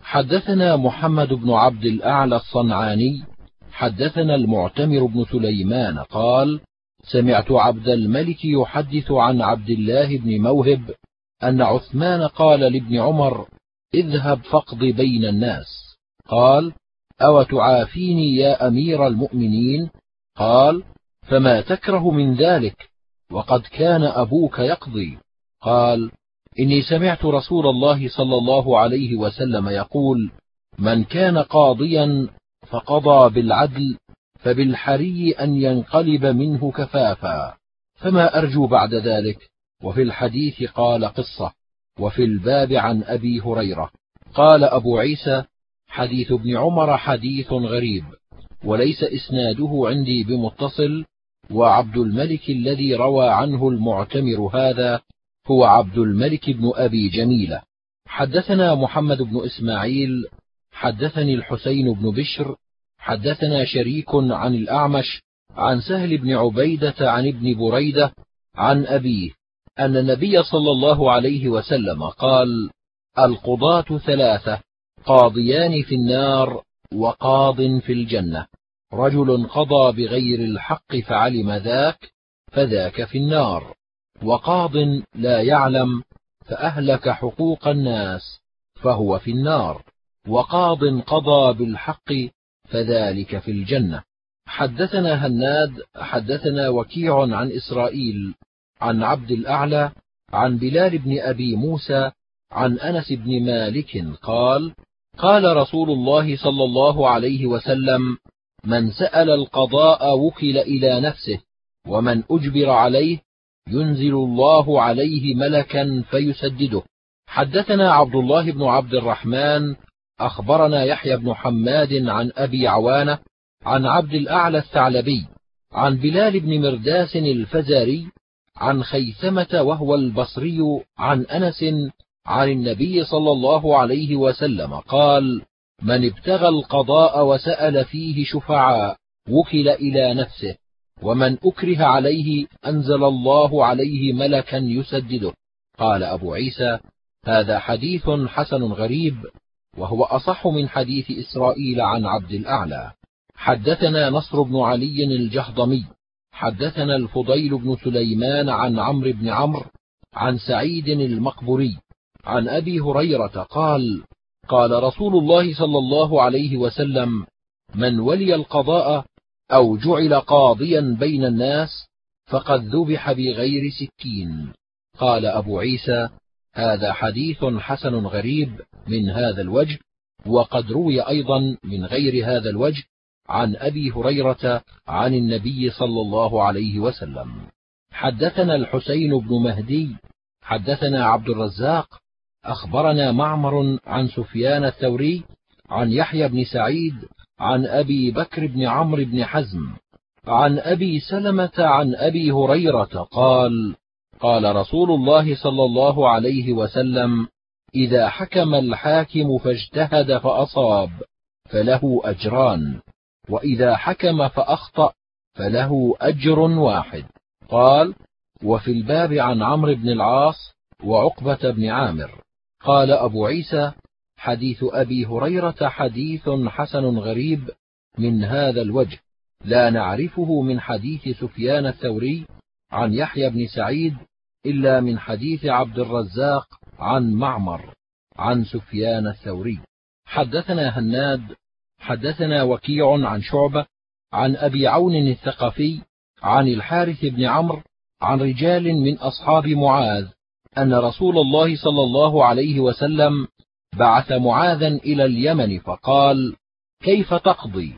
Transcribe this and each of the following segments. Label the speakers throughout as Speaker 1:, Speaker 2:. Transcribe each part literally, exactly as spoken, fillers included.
Speaker 1: حدثنا محمد بن عبد الأعلى الصنعاني حدثنا المعتمر بن سليمان قال: سمعت عبد الملك يحدث عن عبد الله بن موهب أن عثمان قال لابن عمر: اذهب فاقض بين الناس. قال: أو تعافيني يا أمير المؤمنين؟ قال: فما تكره من ذلك وقد كان أبوك يقضي؟ قال: إني سمعت رسول الله صلى الله عليه وسلم يقول: من كان قاضيا فقضى بالعدل فبالحري أن ينقلب منه كفافا، فما أرجو بعد ذلك. وفي الحديث قال قصة، وفي الباب عن أبي هريرة. قال أبو عيسى: حديث ابن عمر حديث غريب، وليس إسناده عندي بمتصل، وعبد الملك الذي روى عنه المعتمر هذا هو عبد الملك بن أبي جميلة. حدثنا محمد بن إسماعيل حدثني الحسين بن بشر حدثنا شريك عن الأعمش عن سهل بن عبيدة عن ابن بريدة عن أبيه أن النبي صلى الله عليه وسلم قال: القضاة ثلاثة، قاضيان في النار وقاض في الجنة. رجل قضى بغير الحق فعلم ذاك فذاك في النار، وقاض لا يعلم فأهلك حقوق الناس فهو في النار، وقاض قضى بالحق فذلك في الجنة. حدثنا هناد حدثنا وكيع عن إسرائيل عن عبد الأعلى عن بلال بن أبي موسى عن أنس بن مالك قال: قال رسول الله صلى الله عليه وسلم: من سأل القضاء وكل إلى نفسه، ومن أجبر عليه ينزل الله عليه ملكا فيسدده. حدثنا عبد الله بن عبد الرحمن أخبرنا يحيى بن حماد عن أبي عوانة عن عبد الأعلى الثعلبي عن بلال بن مرداس الفزاري عن خيثمة وهو البصري عن أنس عن النبي صلى الله عليه وسلم قال: من ابتغى القضاء وسأل فيه شفعاء وكل إلى نفسه، ومن أكره عليه أنزل الله عليه ملكا يسدده. قال أبو عيسى: هذا حديث حسن غريب، وهو أصح من حديث إسرائيل عن عبد الأعلى. حدثنا نصر بن علي الجهضمي حدثنا الفضيل بن سليمان عن عمرو بن عمرو عن سعيد المقبري عن أبي هريرة قال: قال رسول الله صلى الله عليه وسلم: من ولي القضاء أو جعل قاضيا بين الناس فقد ذبح بغير سكين. قال أبو عيسى: هذا حديث حسن غريب من هذا الوجه، وقد روي أيضا من غير هذا الوجه عن أبي هريرة عن النبي صلى الله عليه وسلم. حدثنا الحسين بن مهدي حدثنا عبد الرزاق أخبرنا معمر عن سفيان الثوري عن يحيى بن سعيد عن أبي بكر بن عمرو بن حزم عن أبي سلمة عن أبي هريرة قال: قال رسول الله صلى الله عليه وسلم: إذا حكم الحاكم فاجتهد فأصاب فله أجران، وإذا حكم فأخطأ فله أجر واحد. قال: وفي الباب عن عمرو بن العاص وعقبة بن عامر. قال أبو عيسى: حديث أبي هريرة حديث حسن غريب من هذا الوجه، لا نعرفه من حديث سفيان الثوري عن يحيى بن سعيد إلا من حديث عبد الرزاق عن معمر عن سفيان الثوري. حدثنا هناد حدثنا وكيع عن شعبة عن أبي عون الثقفي عن الحارث بن عمرو عن رجال من أصحاب معاذ أن رسول الله صلى الله عليه وسلم بعث معاذا إلى اليمن فقال: كيف تقضي؟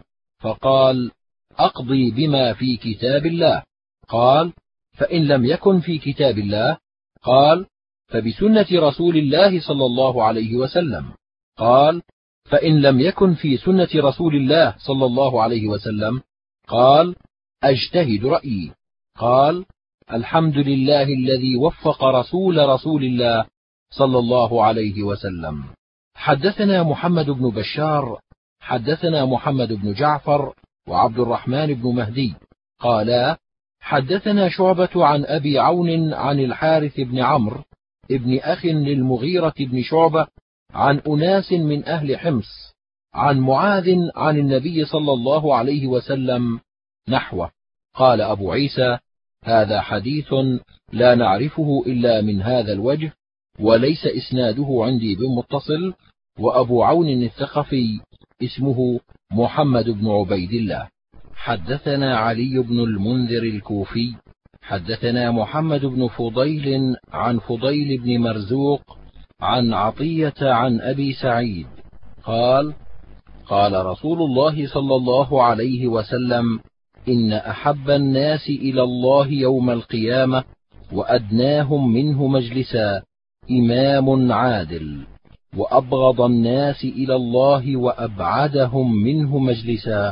Speaker 1: فقال: أقضي بما في كتاب الله. قال: فإن لم يكن في كتاب الله؟ قال: فبسنة رسول الله صلى الله عليه وسلم. قال: فإن لم يكن في سنة رسول الله صلى الله عليه وسلم؟ قال: أجتهد رأيي. قال: الحمد لله الذي وفق رسول رسول الله صلى الله عليه وسلم. حدثنا محمد بن بشار حدثنا محمد بن جعفر وعبد الرحمن بن مهدي قالا: حدثنا شعبة عن أبي عون عن الحارث بن عمرو ابن أخ للمغيرة بن شعبة عن أناس من أهل حمص عن معاذ عن النبي صلى الله عليه وسلم نحوه. قال أبو عيسى: هذا حديث لا نعرفه إلا من هذا الوجه، وليس إسناده عندي بمتصل، وأبو عون الثقفي اسمه محمد بن عبيد الله. حدثنا علي بن المنذر الكوفي حدثنا محمد بن فضيل عن فضيل بن مرزوق عن عطية عن أبي سعيد قال: قال رسول الله صلى الله عليه وسلم: إن أحب الناس إلى الله يوم القيامة وأدناهم منه مجلسا إمام عادل، وأبغض الناس إلى الله وأبعدهم منه مجلسا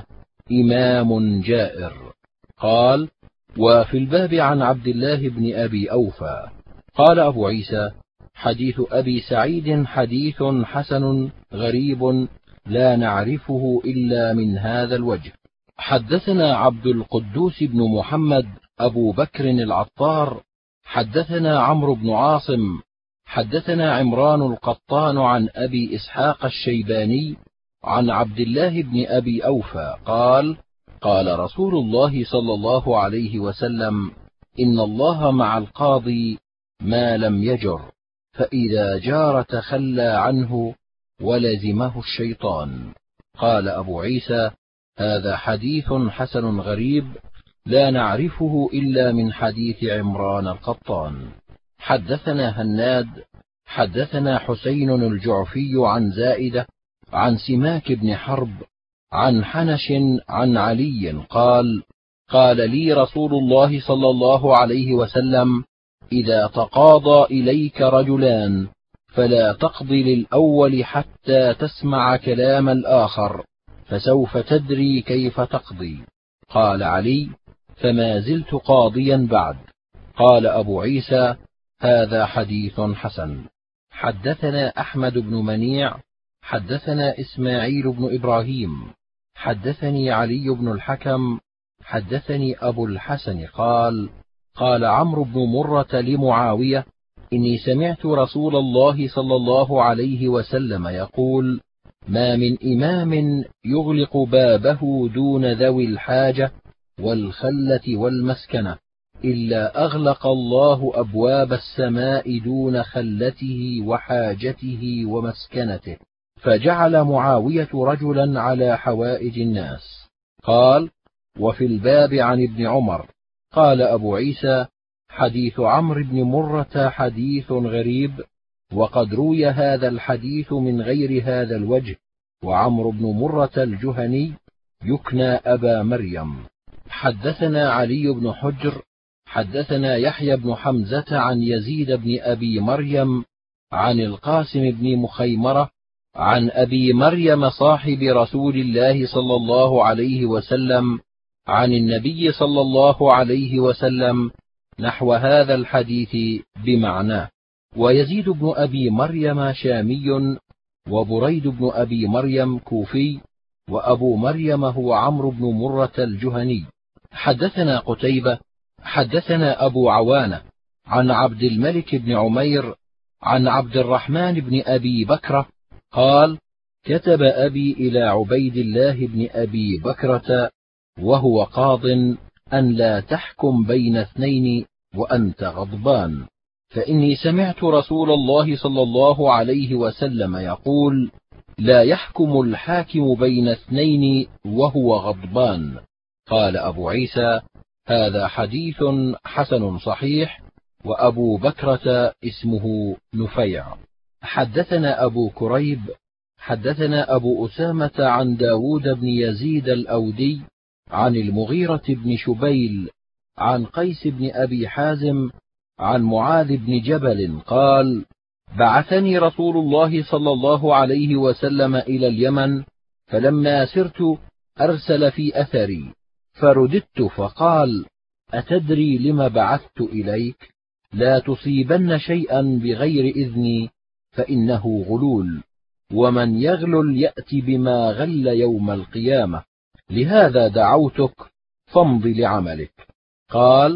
Speaker 1: إمام جائر. قال: وفي الباب عن عبد الله بن أبي أوفى. قال أبو عيسى: حديث أبي سعيد حديث حسن غريب لا نعرفه إلا من هذا الوجه. حدثنا عبد القدوس بن محمد أبو بكر العطار حدثنا عمرو بن عاصم حدثنا عمران القطان عن أبي إسحاق الشيباني عن عبد الله بن أبي أوفى قال: قال رسول الله صلى الله عليه وسلم: إن الله مع القاضي ما لم يجر، فإذا جار تخلى عنه ولزمه الشيطان. قال أبو عيسى: هذا حديث حسن غريب لا نعرفه إلا من حديث عمران القطان. حدثنا هناد حدثنا حسين الجعفي عن زائدة عن سماك بن حرب عن حنش عن علي قال: قال لي رسول الله صلى الله عليه وسلم: إذا تقاضى إليك رجلان فلا تقضي للأول حتى تسمع كلام الآخر، فسوف تدري كيف تقضي. قال علي: فما زلت قاضيا بعد. قال أبو عيسى: هذا حديث حسن. حدثنا أحمد بن منيع حدثنا إسماعيل بن إبراهيم حدثني علي بن الحكم حدثني أبو الحسن قال: قال عمرو بن مرة لمعاوية: إني سمعت رسول الله صلى الله عليه وسلم يقول: ما من إمام يغلق بابه دون ذوي الحاجة والخلة والمسكنة إلا أغلق الله أبواب السماء دون خلته وحاجته ومسكنته. فجعل معاوية رجلا على حوائج الناس. قال: وفي الباب عن ابن عمر. قال أبو عيسى: حديث عمرو بن مرة حديث غريب، وقد روي هذا الحديث من غير هذا الوجه، وعمرو بن مرة الجهني يكنى أبا مريم. حدثنا علي بن حجر حدثنا يحيى بن حمزة عن يزيد بن أبي مريم عن القاسم بن مخيمرة عن أبي مريم صاحب رسول الله صلى الله عليه وسلم عن النبي صلى الله عليه وسلم نحو هذا الحديث بمعناه. ويزيد بن أبي مريم شامي، وبريد بن أبي مريم كوفي، وأبو مريم هو عمرو بن مرة الجهني. حدثنا قتيبة حدثنا أبو عوانة عن عبد الملك بن عمير عن عبد الرحمن بن أبي بكرة قال: كتب أبي إلى عبيد الله بن أبي بكرة وهو قاض أن لا تحكم بين اثنين وأنت غضبان، فإني سمعت رسول الله صلى الله عليه وسلم يقول: لا يحكم الحاكم بين اثنين وهو غضبان. قال أبو عيسى: هذا حديث حسن صحيح، وأبو بكرة اسمه نفيع. حدثنا أبو كريب حدثنا أبو أسامة عن داود بن يزيد الأودي عن المغيرة بن شبيل عن قيس بن أبي حازم عن معاذ بن جبل قال: بعثني رسول الله صلى الله عليه وسلم إلى اليمن، فلما سرت أرسل في أثري، فرددت فقال: أتدري لم بعثت إليك؟ لا تصيبن شيئا بغير إذني، فإنه غلول، ومن يغلل يأت بما غل يوم القيامة، لهذا دعوتك، فامض لعملك. قال: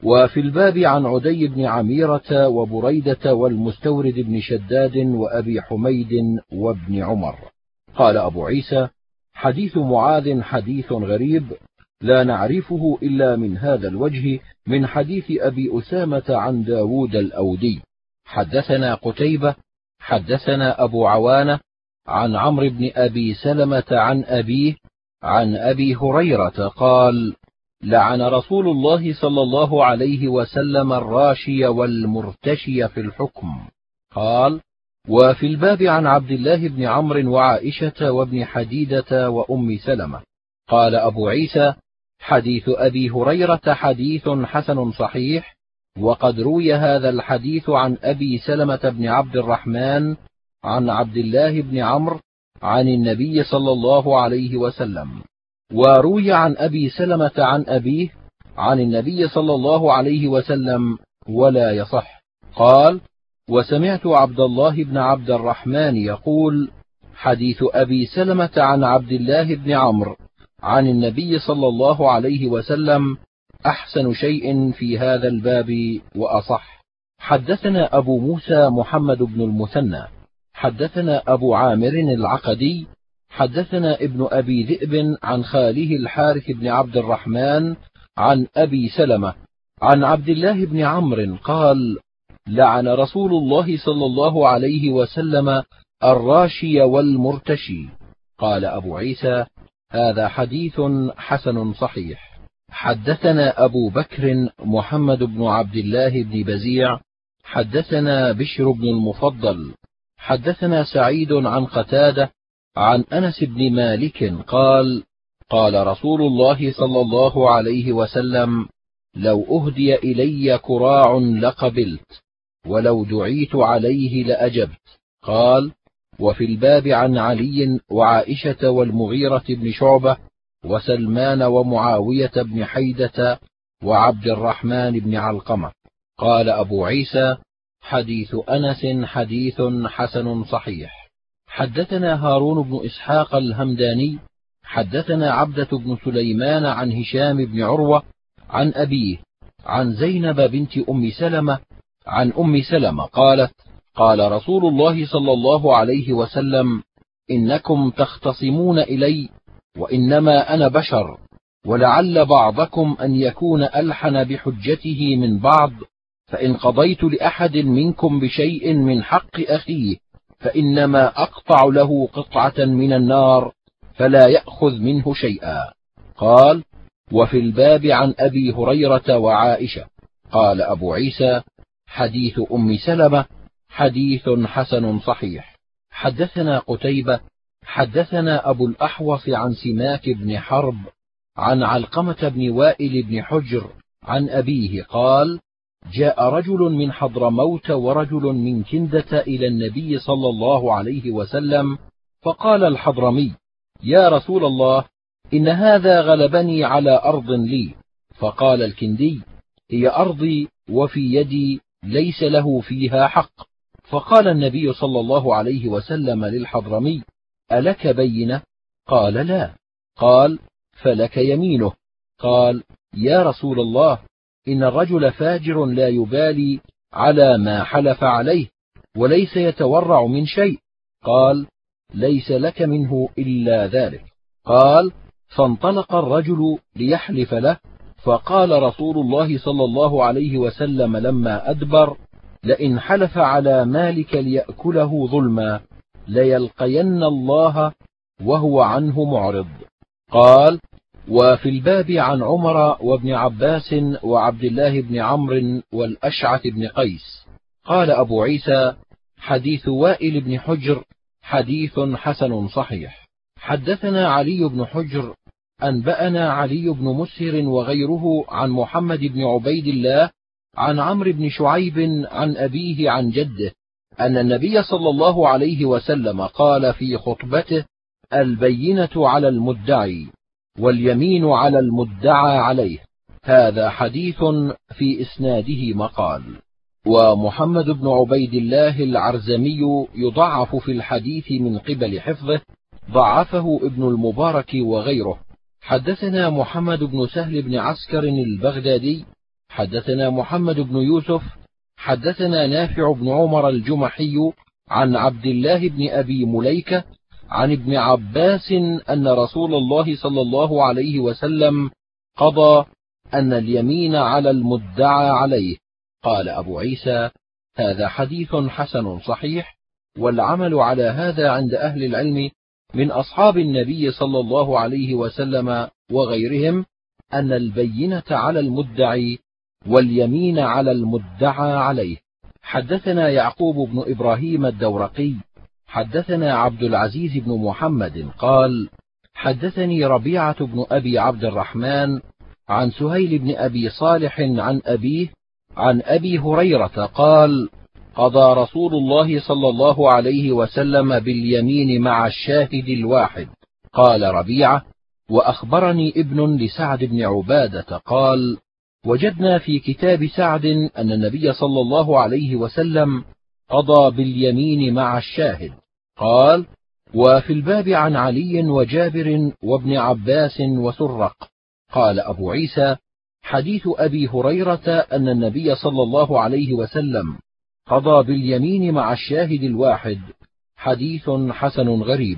Speaker 1: وفي الباب عن عدي بن عميرة وبريدة والمستورد بن شداد وأبي حميد وابن عمر. قال أبو عيسى: حديث معاذ حديث غريب لا نعرفه إلا من هذا الوجه من حديث أبي أسامة عن داود الأودي. حدثنا قتيبة حدثنا أبو عوانة عن عمرو بن أبي سلمة عن أبيه عن أبي هريرة قال: لعن رسول الله صلى الله عليه وسلم الراشي والمرتشي في الحكم. قال: وفي الباب عن عبد الله بن عمرو وعائشة وابن حديدة وأم سلمة. قال أبو عيسى: حديث أبي هريرة حديث حسن صحيح، وقد روي هذا الحديث عن أبي سلمة بن عبد الرحمن عن عبد الله بن عمرو عن النبي صلى الله عليه وسلم، وروي عن أبي سلمة عن أبيه عن النبي صلى الله عليه وسلم ولا يصح. قال: وسمعت عبد الله بن عبد الرحمن يقول: حديث أبي سلمة عن عبد الله بن عمرو عن النبي صلى الله عليه وسلم أحسن شيء في هذا الباب وأصح. حدثنا أبو موسى محمد بن المثنى حدثنا أبو عامر العقدي حدثنا ابن أبي ذئب عن خاله الحارث بن عبد الرحمن عن أبي سلمة عن عبد الله بن عمرو قال: لعن رسول الله صلى الله عليه وسلم الراشي والمرتشي. قال أبو عيسى: هذا حديث حسن صحيح. حدثنا أبو بكر محمد بن عبد الله بن بزيع حدثنا بشر بن المفضل حدثنا سعيد عن قتادة عن أنس بن مالك قال: قال رسول الله صلى الله عليه وسلم: لو أهدي إلي كراع لقبلت، ولو دعيت عليه لأجبت. قال: وفي الباب عن علي وعائشة والمغيرة بن شعبة وسلمان ومعاوية بن حيدة وعبد الرحمن بن علقمة. قال أبو عيسى: حديث أنس حديث حسن صحيح. حدثنا هارون بن إسحاق الهمداني حدثنا عبدة بن سليمان عن هشام بن عروة عن أبيه عن زينب بنت أم سلمة عن أم سلمة قالت: قال رسول الله صلى الله عليه وسلم: إنكم تختصمون إلي، وإنما أنا بشر، ولعل بعضكم أن يكون ألحن بحجته من بعض، فإن قضيت لأحد منكم بشيء من حق أخيه فإنما أقطع له قطعة من النار فلا يأخذ منه شيئا. قال: وفي الباب عن أبي هريرة وعائشة. قال أبو عيسى: حديث أم سلمة حديث حسن صحيح. حدثنا قتيبة حدثنا أبو الأحوص عن سماك بن حرب عن علقمة بن وائل بن حجر عن أبيه قال: جاء رجل من حضرموت ورجل من كندة إلى النبي صلى الله عليه وسلم، فقال الحضرمي: يا رسول الله، إن هذا غلبني على أرض لي. فقال الكندي: هي أرضي وفي يدي، ليس له فيها حق. فقال النبي صلى الله عليه وسلم للحضرمي: ألك بينة؟ قال: لا. قال: فلك يمينه. قال: يا رسول الله، إن الرجل فاجر لا يبالي على ما حلف عليه، وليس يتورع من شيء. قال: ليس لك منه إلا ذلك. قال: فانطلق الرجل ليحلف له، فقال رسول الله صلى الله عليه وسلم لما أدبر: لئن حلف على مالك ليأكله ظلما ليلقين الله وهو عنه معرض. قال: وفي الباب عن عمر وابن عباس وعبد الله بن عمرو والأشعث بن قيس. قال أبو عيسى: حديث وائل بن حجر حديث حسن صحيح. حدثنا علي بن حجر أنبأنا علي بن مسهر وغيره عن محمد بن عبيد الله عن عمرو بن شعيب عن أبيه عن جده أن النبي صلى الله عليه وسلم قال في خطبته: البينة على المدعي واليمين على المدعى عليه. هذا حديث في إسناده مقال. ومحمد بن عبيد الله العرزمي يضعف في الحديث من قبل حفظه، ضعفه ابن المبارك وغيره. حدثنا محمد بن سهل بن عسكر البغدادي حدثنا محمد بن يوسف حدثنا نافع بن عمر الجمحي عن عبد الله بن أبي مليكة عن ابن عباس أن رسول الله صلى الله عليه وسلم قضى أن اليمين على المدعى عليه. قال أبو عيسى: هذا حديث حسن صحيح، والعمل على هذا عند أهل العلم من أصحاب النبي صلى الله عليه وسلم وغيرهم أن البينة على المدعي واليمين على المدعى عليه. حدثنا يعقوب بن إبراهيم الدورقي حدثنا عبد العزيز بن محمد قال: حدثني ربيعة بن أبي عبد الرحمن عن سهيل بن أبي صالح عن أبيه عن أبي هريرة قال: قضى رسول الله صلى الله عليه وسلم باليمين مع الشاهد الواحد. قال ربيعة: وأخبرني ابن لسعد بن عبادة قال: وجدنا في كتاب سعد أن النبي صلى الله عليه وسلم قضى باليمين مع الشاهد. قال: وفي الباب عن علي وجابر وابن عباس وسرق. قال أبو عيسى: حديث أبي هريرة أن النبي صلى الله عليه وسلم قضى باليمين مع الشاهد الواحد حديث حسن غريب.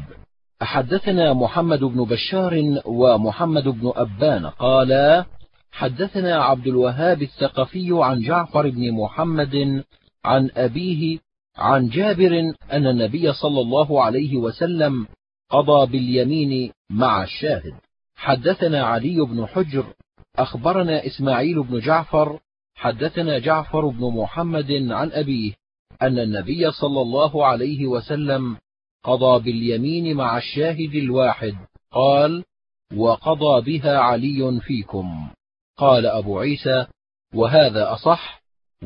Speaker 1: حدثنا محمد بن بشار ومحمد بن أبان قالا: حدثنا عبد الوهاب الثقفي عن جعفر بن محمد عن أبيه عن جابر أن النبي صلى الله عليه وسلم قضى باليمين مع الشاهد. حدثنا علي بن حجر أخبرنا إسماعيل بن جعفر حدثنا جعفر بن محمد عن أبيه أن النبي صلى الله عليه وسلم قضى باليمين مع الشاهد الواحد. قال: وقضى بها علي فيكم. قال أبو عيسى: وهذا أصح،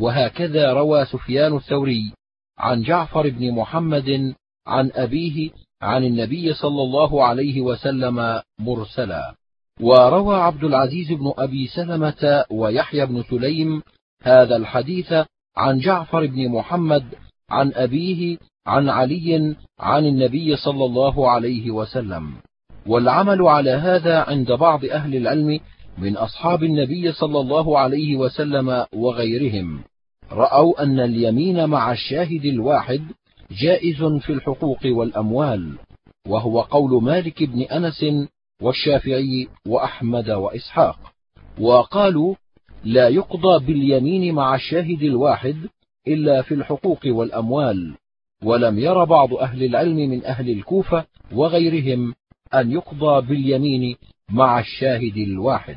Speaker 1: وهكذا روى سفيان الثوري عن جعفر بن محمد عن أبيه عن النبي صلى الله عليه وسلم مرسلا. وروى عبد العزيز بن أبي سلمة ويحيى بن سليم هذا الحديث عن جعفر بن محمد عن أبيه عن علي عن النبي صلى الله عليه وسلم. والعمل على هذا عند بعض أهل العلم من أصحاب النبي صلى الله عليه وسلم وغيرهم، رأوا أن اليمين مع الشاهد الواحد جائز في الحقوق والأموال، وهو قول مالك بن أنس والشافعي وأحمد وإسحاق. وقالوا: لا يقضى باليمين مع الشاهد الواحد إلا في الحقوق والأموال. ولم ير بعض أهل العلم من أهل الكوفة وغيرهم أن يقضى باليمين مع الشاهد الواحد.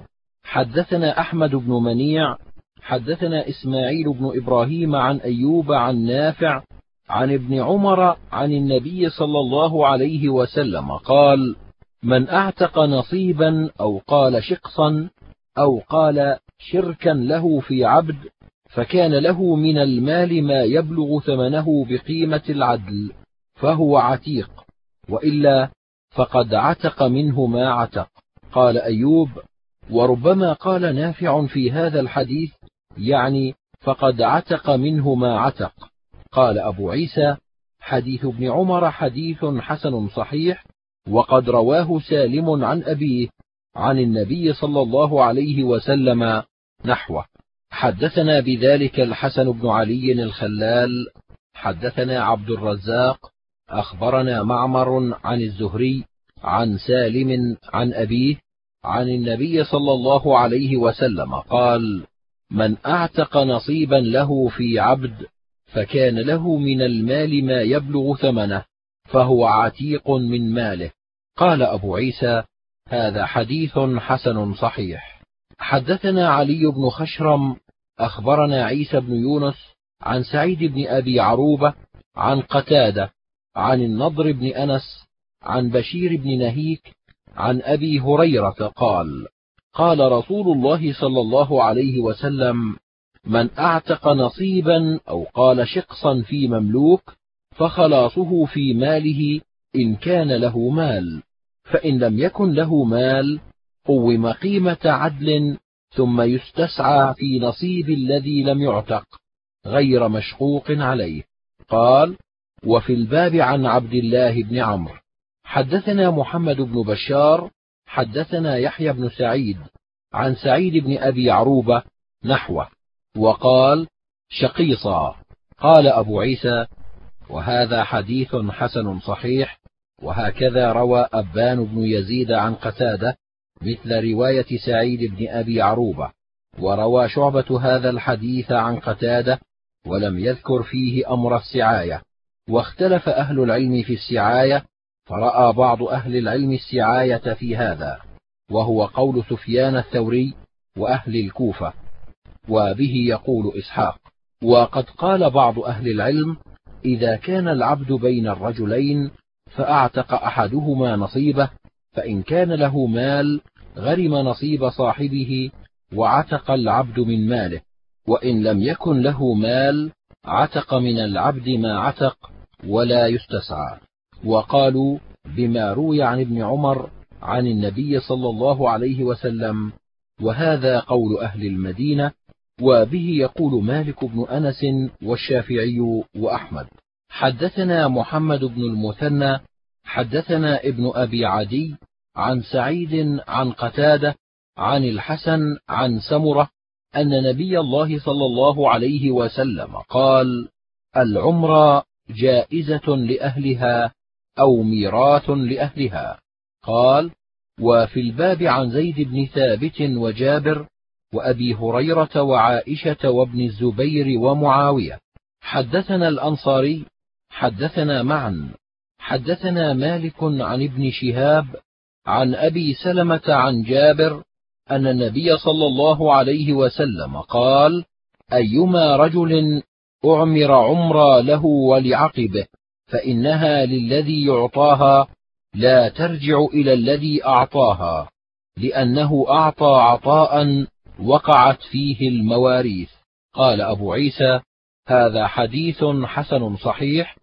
Speaker 1: حدثنا أحمد بن منيع حدثنا إسماعيل بن إبراهيم عن أيوب عن نافع عن ابن عمر عن النبي صلى الله عليه وسلم قال: من أعتق نصيبا أو قال شقصا أو قال شركا له في عبد فكان له من المال ما يبلغ ثمنه بقيمة العدل فهو عتيق، وإلا فقد عتق منه ما عتق. قال أيوب: وربما قال نافع في هذا الحديث يعني فقد عتق منه ما عتق. قال أبو عيسى: حديث ابن عمر حديث حسن صحيح، وقد رواه سالم عن أبيه عن النبي صلى الله عليه وسلم نحوه. حدثنا بذلك الحسن بن علي الخلال حدثنا عبد الرزاق أخبرنا معمر عن الزهري عن سالم عن أبيه عن النبي صلى الله عليه وسلم قال: من أعتق نصيبا له في عبد فكان له من المال ما يبلغ ثمنه فهو عتيق من ماله. قال أبو عيسى: هذا حديث حسن صحيح. حدثنا علي بن خشرم أخبرنا عيسى بن يونس عن سعيد بن أبي عروبة عن قتادة عن النضر بن أنس عن بشير بن نهيك عن أبي هريرة قال: قال رسول الله صلى الله عليه وسلم: من أعتق نصيبا أو قال شقصا في مملوك فخلاصه في ماله إن كان له مال، فإن لم يكن له مال قوم قيمة عدل ثم يستسعى في نصيب الذي لم يعتق غير مشقوق عليه. قال: وفي الباب عن عبد الله بن عمرو. حدثنا محمد بن بشار حدثنا يحيى بن سعيد عن سعيد بن أبي عروبة نحوه. وقال: شقيصا. قال أبو عيسى: وهذا حديث حسن صحيح. وهكذا روى أبان بن يزيد عن قتادة مثل رواية سعيد بن أبي عروبة. وروى شعبة هذا الحديث عن قتادة ولم يذكر فيه أمر السعاية. واختلف أهل العلم في السعاية، فرأى بعض أهل العلم السعاية في هذا، وهو قول سفيان الثوري وأهل الكوفة، وبه يقول إسحاق. وقد قال بعض أهل العلم: إذا كان العبد بين الرجلين فأعتق أحدهما نصيبه، فإن كان له مال غرم نصيب صاحبه وعتق العبد من ماله، وإن لم يكن له مال عتق من العبد ما عتق ولا يستسعى. وقالوا بما روي عن ابن عمر عن النبي صلى الله عليه وسلم، وهذا قول أهل المدينة، وبه يقول مالك بن أنس والشافعي وأحمد. حدثنا محمد بن المثنى حدثنا ابن أبي عدي عن سعيد عن قتادة عن الحسن عن سمرة أن نبي الله صلى الله عليه وسلم قال: العمرة جائزة لأهلها أو ميراث لأهلها. قال: وفي الباب عن زيد بن ثابت وجابر وأبي هريرة وعائشة وابن الزبير ومعاوية. حدثنا الأنصاري حدثنا معا حدثنا مالك عن ابن شهاب عن أبي سلمة عن جابر أن النبي صلى الله عليه وسلم قال: أيما رجل أعمر عمرا له ولعقبه فإنها للذي يعطاها لا ترجع إلى الذي أعطاها، لأنه أعطى عطاء وقعت فيه المواريث. قال أبو عيسى: هذا حديث حسن صحيح.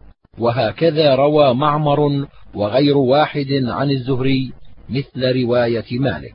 Speaker 1: وهكذا روى معمر وغير واحد عن الزهري مثل رواية مالك.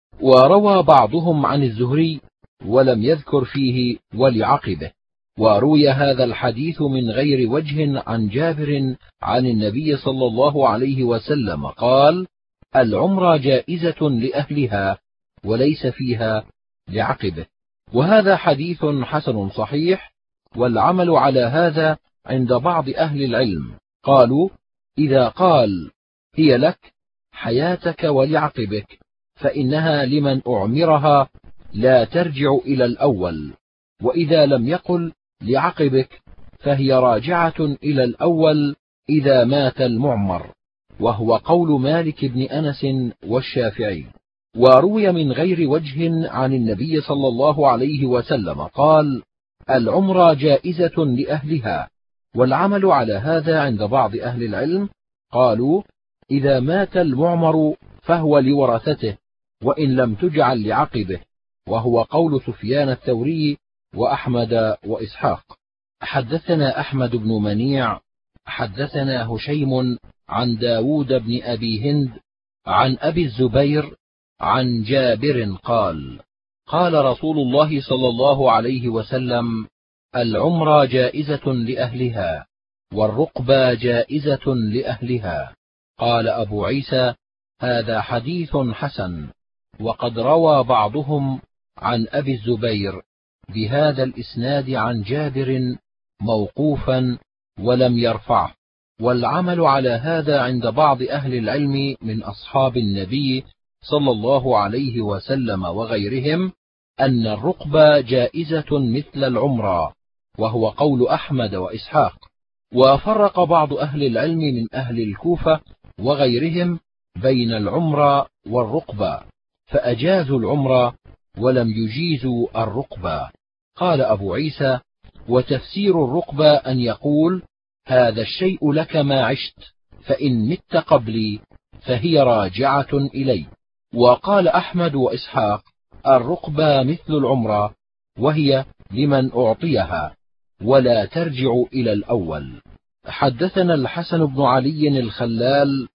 Speaker 1: وروى بعضهم عن الزهري ولم يذكر فيه ولعقبه. وروي هذا الحديث من غير وجه عن جابر عن النبي صلى الله عليه وسلم قال: العمرة جائزة لأهلها وليس فيها لعقبه. وهذا حديث حسن صحيح. والعمل على هذا عند بعض أهل العلم، قالوا: إذا قال: هي لك حياتك ولعقبك فإنها لمن أعمرها لا ترجع إلى الأول، وإذا لم يقل لعقبك فهي راجعة إلى الأول إذا مات المعمر، وهو قول مالك بن أنس والشافعي. وروي من غير وجه عن النبي صلى الله عليه وسلم قال: العمرة جائزة لأهلها. والعمل على هذا عند بعض أهل العلم، قالوا: إذا مات المعمر فهو لورثته وإن لم تجعل لعقبه، وهو قول سفيان الثوري وأحمد وإسحاق. حدثنا أحمد بن منيع حدثنا هشيم عن داود بن أبي هند عن أبي الزبير عن جابر قال: قال رسول الله صلى الله عليه وسلم: العمرة جائزة لأهلها والرقبة جائزة لأهلها. قال أبو عيسى: هذا حديث حسن. وقد روى بعضهم عن أبي الزبير بهذا الإسناد عن جابر موقوفا ولم يرفعه. والعمل على هذا عند بعض أهل العلم من أصحاب النبي صلى الله عليه وسلم وغيرهم أن الرقبة جائزة مثل العمرة، وهو قول أحمد وإسحاق. وفرق بعض أهل العلم من أهل الكوفة وغيرهم بين العمرة والرقبة، فأجازوا العمرة ولم يجيزوا الرقبة. قال أبو عيسى: وتفسير الرقبة أن يقول: هذا الشيء لك ما عشت، فإن مت قبلي فهي راجعة إلي. وقال أحمد وإسحاق: الرقبة مثل العمرة، وهي لمن أعطيها ولا ترجع إلى الأول. حدثنا الحسن بن علي الخلال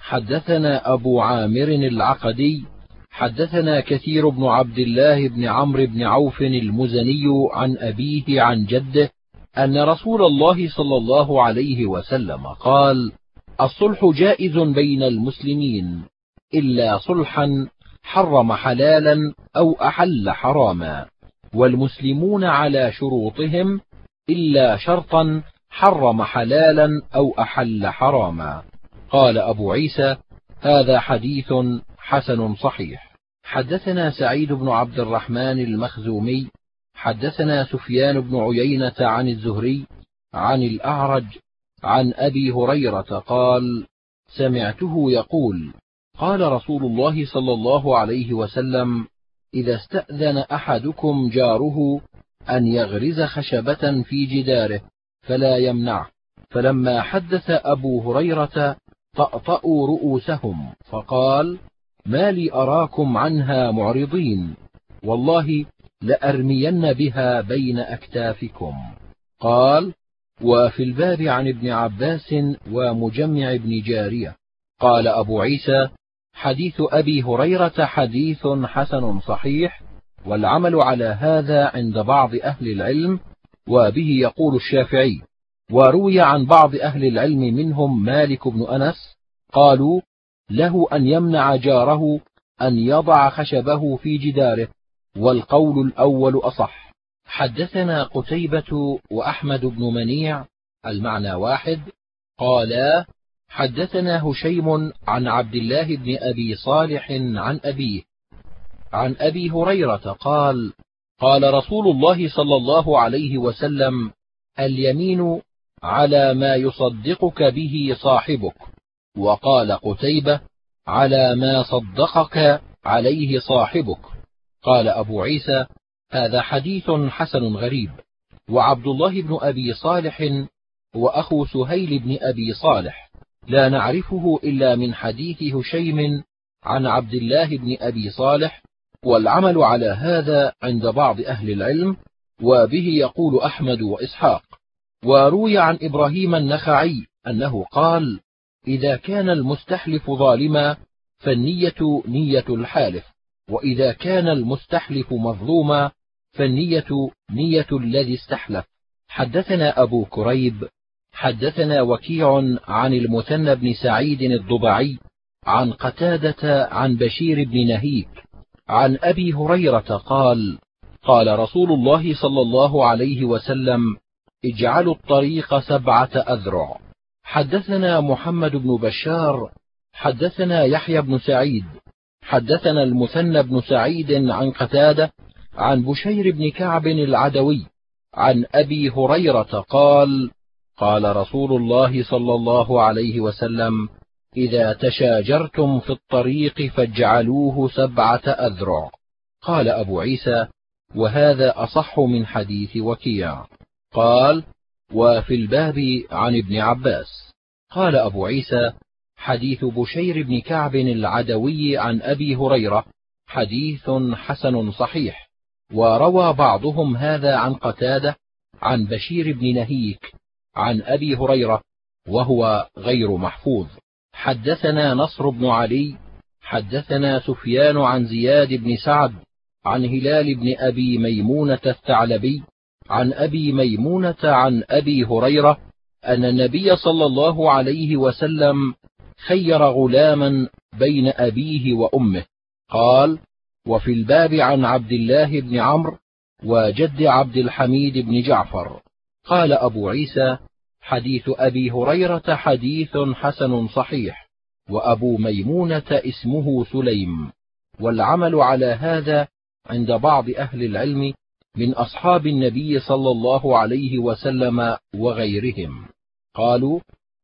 Speaker 1: حدثنا أبو عامر العقدي حدثنا كثير بن عبد الله بن عمرو بن عوف المزني عن أبيه عن جده أن رسول الله صلى الله عليه وسلم قال: الصلح جائز بين المسلمين إلا صلحا حرم حلالا أو أحل حراما. والمسلمون على شروطهم إلا شرطا حرم حلالا أو أحل حراما. قال أبو عيسى: هذا حديث حسن صحيح. حدثنا سعيد بن عبد الرحمن المخزومي حدثنا سفيان بن عيينة عن الزهري عن الأعرج عن أبي هريرة قال: سمعته يقول: قال رسول الله صلى الله عليه وسلم: إذا استأذن أحدكم جاره أن يغرز خشبة في جداره فلا يمنعه. فلما حدث أبو هريرة طأطأوا رؤوسهم، فقال: ما لي أراكم عنها معرضين، والله لأرمين بها بين أكتافكم. قال: وفي الباب عن ابن عباس ومجمع بن جارية. قال أبو عيسى: حديث أبي هريرة حديث حسن صحيح، والعمل على هذا عند بعض أهل العلم، وبه يقول الشافعي. وروي عن بعض أهل العلم منهم مالك بن أنس قالوا: له أن يمنع جاره أن يضع خشبه في جداره، والقول الأول أصح. حدثنا قتيبة وأحمد بن منيع المعنى واحد قالا: حدثنا هشيم عن عبد الله بن أبي صالح عن أبيه عن أبي هريرة قال: قال رسول الله صلى الله عليه وسلم: اليمين على ما يصدقك به صاحبك. وقال قتيبة: على ما صدقك عليه صاحبك. قال أبو عيسى: هذا حديث حسن غريب. وعبد الله بن أبي صالح وأخو سهيل بن أبي صالح لا نعرفه إلا من حديث هشيم عن عبد الله بن أبي صالح، والعمل على هذا عند بعض أهل العلم، وبه يقول أحمد وإسحاق. وروي عن إبراهيم النخعي أنه قال: إذا كان المستحلف ظالما فالنية نية الحالف، وإذا كان المستحلف مظلوما فالنية نية الذي استحلف. حدثنا أبو كريب حدثنا وكيع عن المثنى بن سعيد الضبعي عن قتادة عن بشير بن نهيك عن أبي هريرة قال: قال رسول الله صلى الله عليه وسلم: اجعلوا الطريق سبعة أذرع. حدثنا محمد بن بشار حدثنا يحيى بن سعيد حدثنا المثنى بن سعيد عن قتادة عن بشير بن كعب العدوي عن أبي هريرة قال: قال رسول الله صلى الله عليه وسلم: إذا تشاجرتم في الطريق فاجعلوه سبعة أذرع. قال أبو عيسى: وهذا أصح من حديث وكيع. قال: وفي الباب عن ابن عباس. قال أبو عيسى: حديث بشير بن كعب العدوي عن أبي هريرة حديث حسن صحيح. وروى بعضهم هذا عن قتادة عن بشير بن نهيك عن أبي هريرة، وهو غير محفوظ. حدثنا نصر بن علي حدثنا سفيان عن زياد بن سعد عن هلال بن أبي ميمونة الثعلبي عن أبي ميمونة عن أبي هريرة أن النبي صلى الله عليه وسلم خير غلاما بين أبيه وأمه. قال: وفي الباب عن عبد الله بن عمرو وجد عبد الحميد بن جعفر. قال أبو عيسى: حديث أبي هريرة حديث حسن صحيح، وأبو ميمونة اسمه سليم، والعمل على هذا عند بعض أهل العلم من أصحاب النبي صلى الله عليه وسلم وغيرهم. قالوا: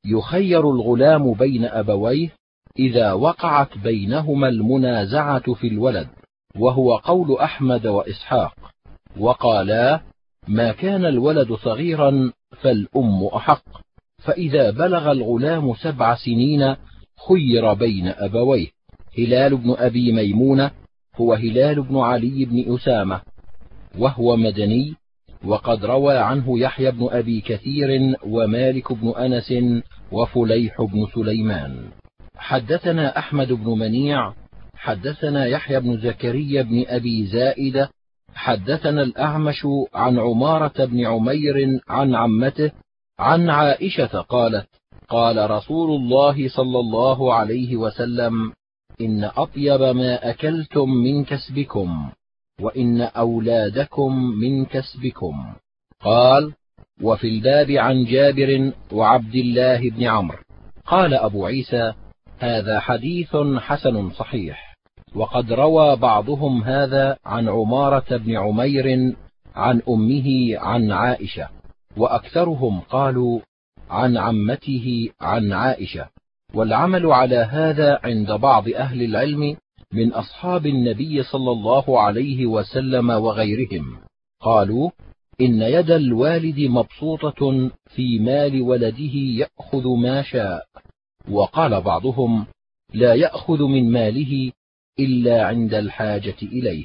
Speaker 1: يخير الغلام بين أبويه إذا وقعت بينهما المنازعة في الولد، وهو قول أحمد وإسحاق. وقالا: ما كان الولد صغيرا فالأم أحق، فإذا بلغ الغلام سبع سنين خير بين أبويه. هلال بن أبي ميمونة هو هلال بن علي بن أسامة، وهو مدني، وقد روى عنه يحيى بن أبي كثير ومالك بن أنس وفليح بن سليمان. حدثنا أحمد بن منيع حدثنا يحيى بن زكريا بن أبي زائدة حدثنا الأعمش عن عمارة بن عمير عن عمته عن عائشة قالت: قال رسول الله صلى الله عليه وسلم: إن أطيب ما أكلتم من كسبكم وإن أولادكم من كسبكم. قال: وفي الباب عن جابر وعبد الله بن عمرو. قال أبو عيسى: هذا حديث حسن صحيح. وقد روى بعضهم هذا عن عمارة بن عمير عن أمه عن عائشة، وأكثرهم قالوا عن عمته عن عائشة. والعمل على هذا عند بعض أهل العلم من أصحاب النبي صلى الله عليه وسلم وغيرهم. قالوا: إن يد الوالد مبسوطة في مال ولده يأخذ ما شاء. وقال بعضهم: لا يأخذ من ماله إلا عند الحاجة إليه.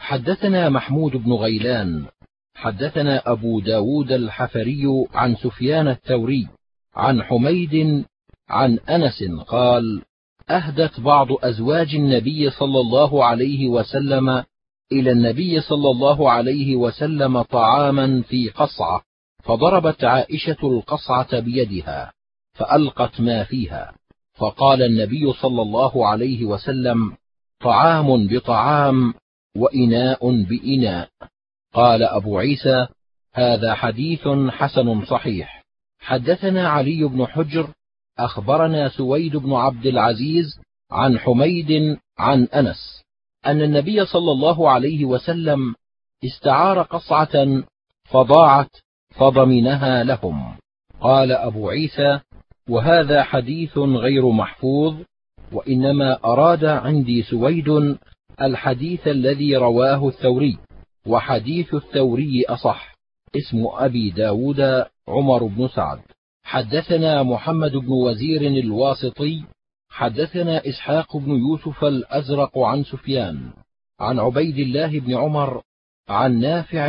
Speaker 1: حدثنا محمود بن غيلان حدثنا أبو داود الحفري عن سفيان الثوري عن حميد عن أنس قال: أهدت بعض أزواج النبي صلى الله عليه وسلم إلى النبي صلى الله عليه وسلم طعاما في قصعة، فضربت عائشة القصعة بيدها فألقت ما فيها، فقال النبي صلى الله عليه وسلم: طعام بطعام وإناء بإناء. قال أبو عيسى: هذا حديث حسن صحيح. حدثنا علي بن حجر أخبرنا سويد بن عبد العزيز عن حميد عن أنس أن النبي صلى الله عليه وسلم استعار قصعة فضاعت فضمنها لهم. قال أبو عيسى: وهذا حديث غير محفوظ، وإنما أراد عندي سويد الحديث الذي رواه الثوري، وحديث الثوري أصح. اسم أبي داود عمر بن سعد. حدثنا محمد بن وزير الواسطي حدثنا إسحاق بن يوسف الأزرق عن سفيان عن عبيد الله بن عمر عن نافع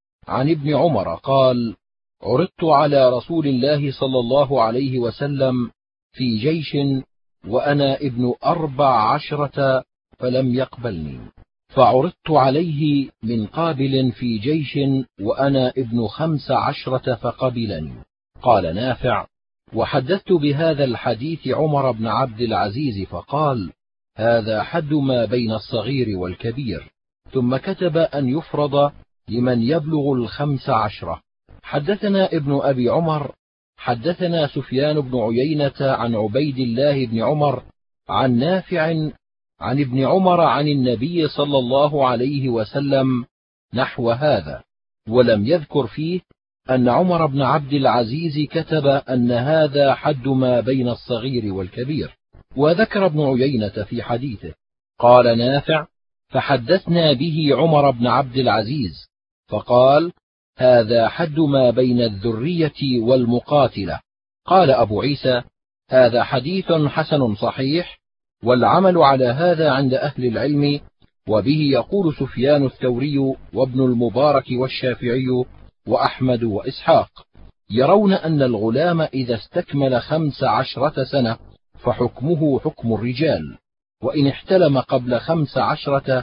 Speaker 1: عن ابن عمر قال: عرضت على رسول الله صلى الله عليه وسلم في جيش وأنا ابن أربع عشرة فلم يقبلني، فعرضت عليه من قابل في جيش وأنا ابن خمس عشرة فقبلني. قال نافع: وحدثت بهذا الحديث عمر بن عبد العزيز فقال: هذا حد ما بين الصغير والكبير. ثم كتب أن يفرض لمن يبلغ الخمس عشرة. حدثنا ابن أبي عمر حدثنا سفيان بن عيينة عن عبيد الله بن عمر عن نافع عن ابن عمر عن النبي صلى الله عليه وسلم نحو هذا، ولم يذكر فيه أن عمر بن عبد العزيز كتب أن هذا حد ما بين الصغير والكبير. وذكر ابن عيينة في حديثه. قال نافع: فحدثنا به عمر بن عبد العزيز فقال: هذا حد ما بين الذرية والمقاتلة. قال أبو عيسى: هذا حديث حسن صحيح، والعمل على هذا عند أهل العلم، وبه يقول سفيان الثوري وابن المبارك والشافعي وأحمد وإسحاق. يرون أن الغلام إذا استكمل خمس عشرة سنة فحكمه حكم الرجال، وإن احتلم قبل خمس عشرة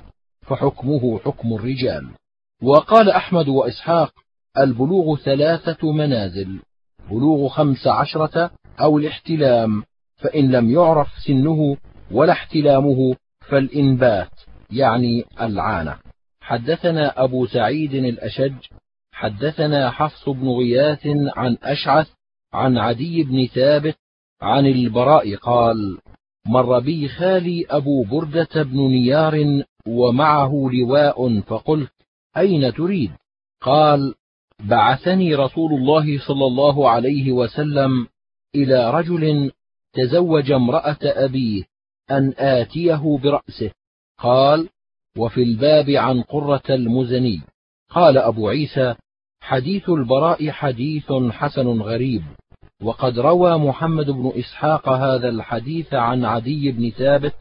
Speaker 1: فحكمه حكم الرجال. وقال أحمد وإسحاق: البلوغ ثلاثة منازل: بلوغ خمس عشرة أو الاحتلام، فإن لم يعرف سنه ولا احتلامه فالإنبات، يعني العانة. حدثنا أبو سعيد الأشج حدثنا حفص بن غياث عن أشعث عن عدي بن ثابت عن البراء قال: مر بي خالي أبو بردة بن نيار ومعه لواء، فقلت: أين تريد؟ قال: بعثني رسول الله صلى الله عليه وسلم إلى رجل تزوج امرأة أبيه أن آتيه برأسه. قال: وفي الباب عن قرة المزني. قال أبو عيسى: حديث البراء حديث حسن غريب. وقد روى محمد بن إسحاق هذا الحديث عن عدي بن ثابت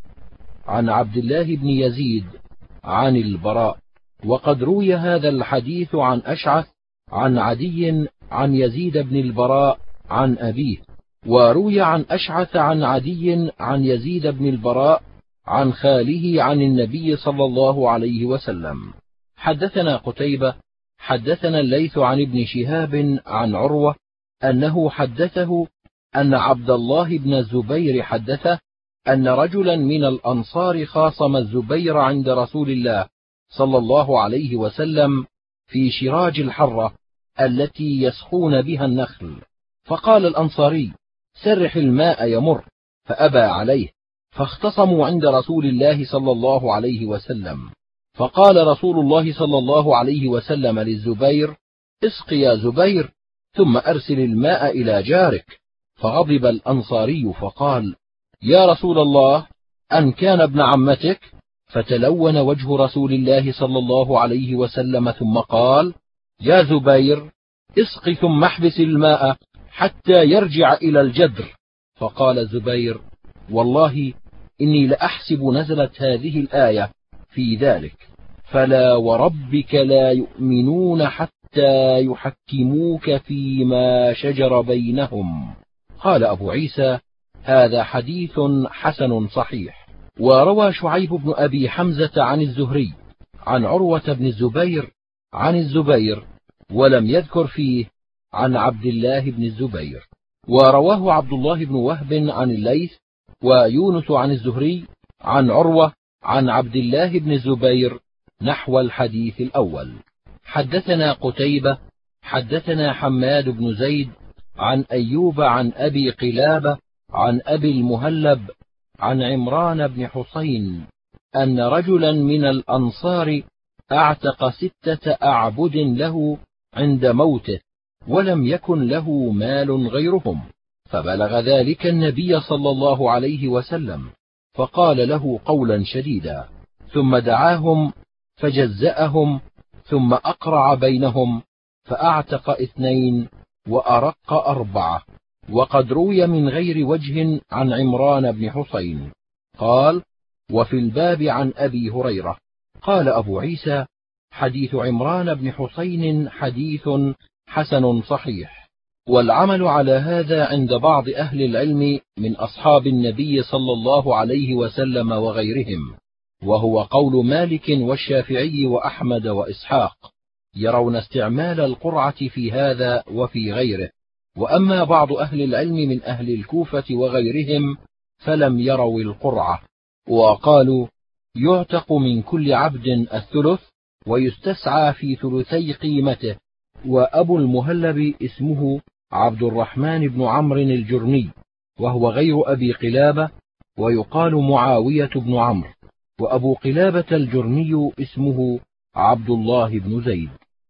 Speaker 1: عن عبد الله بن يزيد عن البراء. وقد روي هذا الحديث عن أشعث عن عدي عن يزيد بن البراء عن أبيه، وروي عن أشعث عن عدي عن يزيد بن البراء عن خاله عن النبي صلى الله عليه وسلم. حدثنا قتيبة حدثنا الليث عن ابن شهاب عن عروة أنه حدثه أن عبد الله بن الزبير حدثه أن رجلا من الأنصار خاصم الزبير عند رسول الله صلى الله عليه وسلم في شراج الحرة التي يسقون بها النخل، فقال الأنصاري: سرح الماء يمر، فأبى عليه، فاختصموا عند رسول الله صلى الله عليه وسلم، فقال رسول الله صلى الله عليه وسلم للزبير: اسق يا زبير، ثم أرسل الماء إلى جارك. فغضب الأنصاري فقال: يا رسول الله، أن كان ابن عمتك؟ فتلون وجه رسول الله صلى الله عليه وسلم ثم قال: يا زبير، اسق ثم احبس الماء حتى يرجع إلى الجدر. فقال الزبير: والله إني لأحسب نزلت هذه الآية في ذلك: فلا وربك لا يؤمنون حتى يحكموك فيما شجر بينهم. قال أبو عيسى: هذا حديث حسن صحيح. وروى شعيب بن أبي حمزة عن الزهري عن عروة بن الزبير عن الزبير، ولم يذكر فيه عن عبد الله بن الزبير. ورواه عبد الله بن وهب عن الليث ويونس عن الزهري عن عروة عن عبد الله بن الزبير نحو الحديث الأول. حدثنا قتيبة حدثنا حماد بن زيد عن أيوب عن أبي قلابة عن أبي المهلب عن عمران بن حسين أن رجلا من الأنصار أعتق ستة أعبد له عند موته، ولم يكن له مال غيرهم، فبلغ ذلك النبي صلى الله عليه وسلم، فقال له قولا شديدا، ثم دعاهم فجزأهم، ثم أقرع بينهم، فأعتق اثنين وأرق أربعة. وقد روي من غير وجه عن عمران بن حسين قال: وفي الباب عن أبي هريرة. قال أبو عيسى: حديث عمران بن حسين حديث حسن صحيح. والعمل على هذا عند بعض أهل العلم من أصحاب النبي صلى الله عليه وسلم وغيرهم، وهو قول مالك والشافعي وأحمد وإسحاق، يرون استعمال القرعة في هذا وفي غيره. وأما بعض أهل العلم من أهل الكوفة وغيرهم فلم يروا القرعة، وقالوا: يعتق من كل عبد الثلث ويستسعى في ثلثي قيمته. وأبو المهلب اسمه عبد الرحمن بن عمرو الجرمي، وهو غير أبي قلابة، ويقال معاوية بن عمرو. وأبو قلابة الجرمي اسمه عبد الله بن زيد.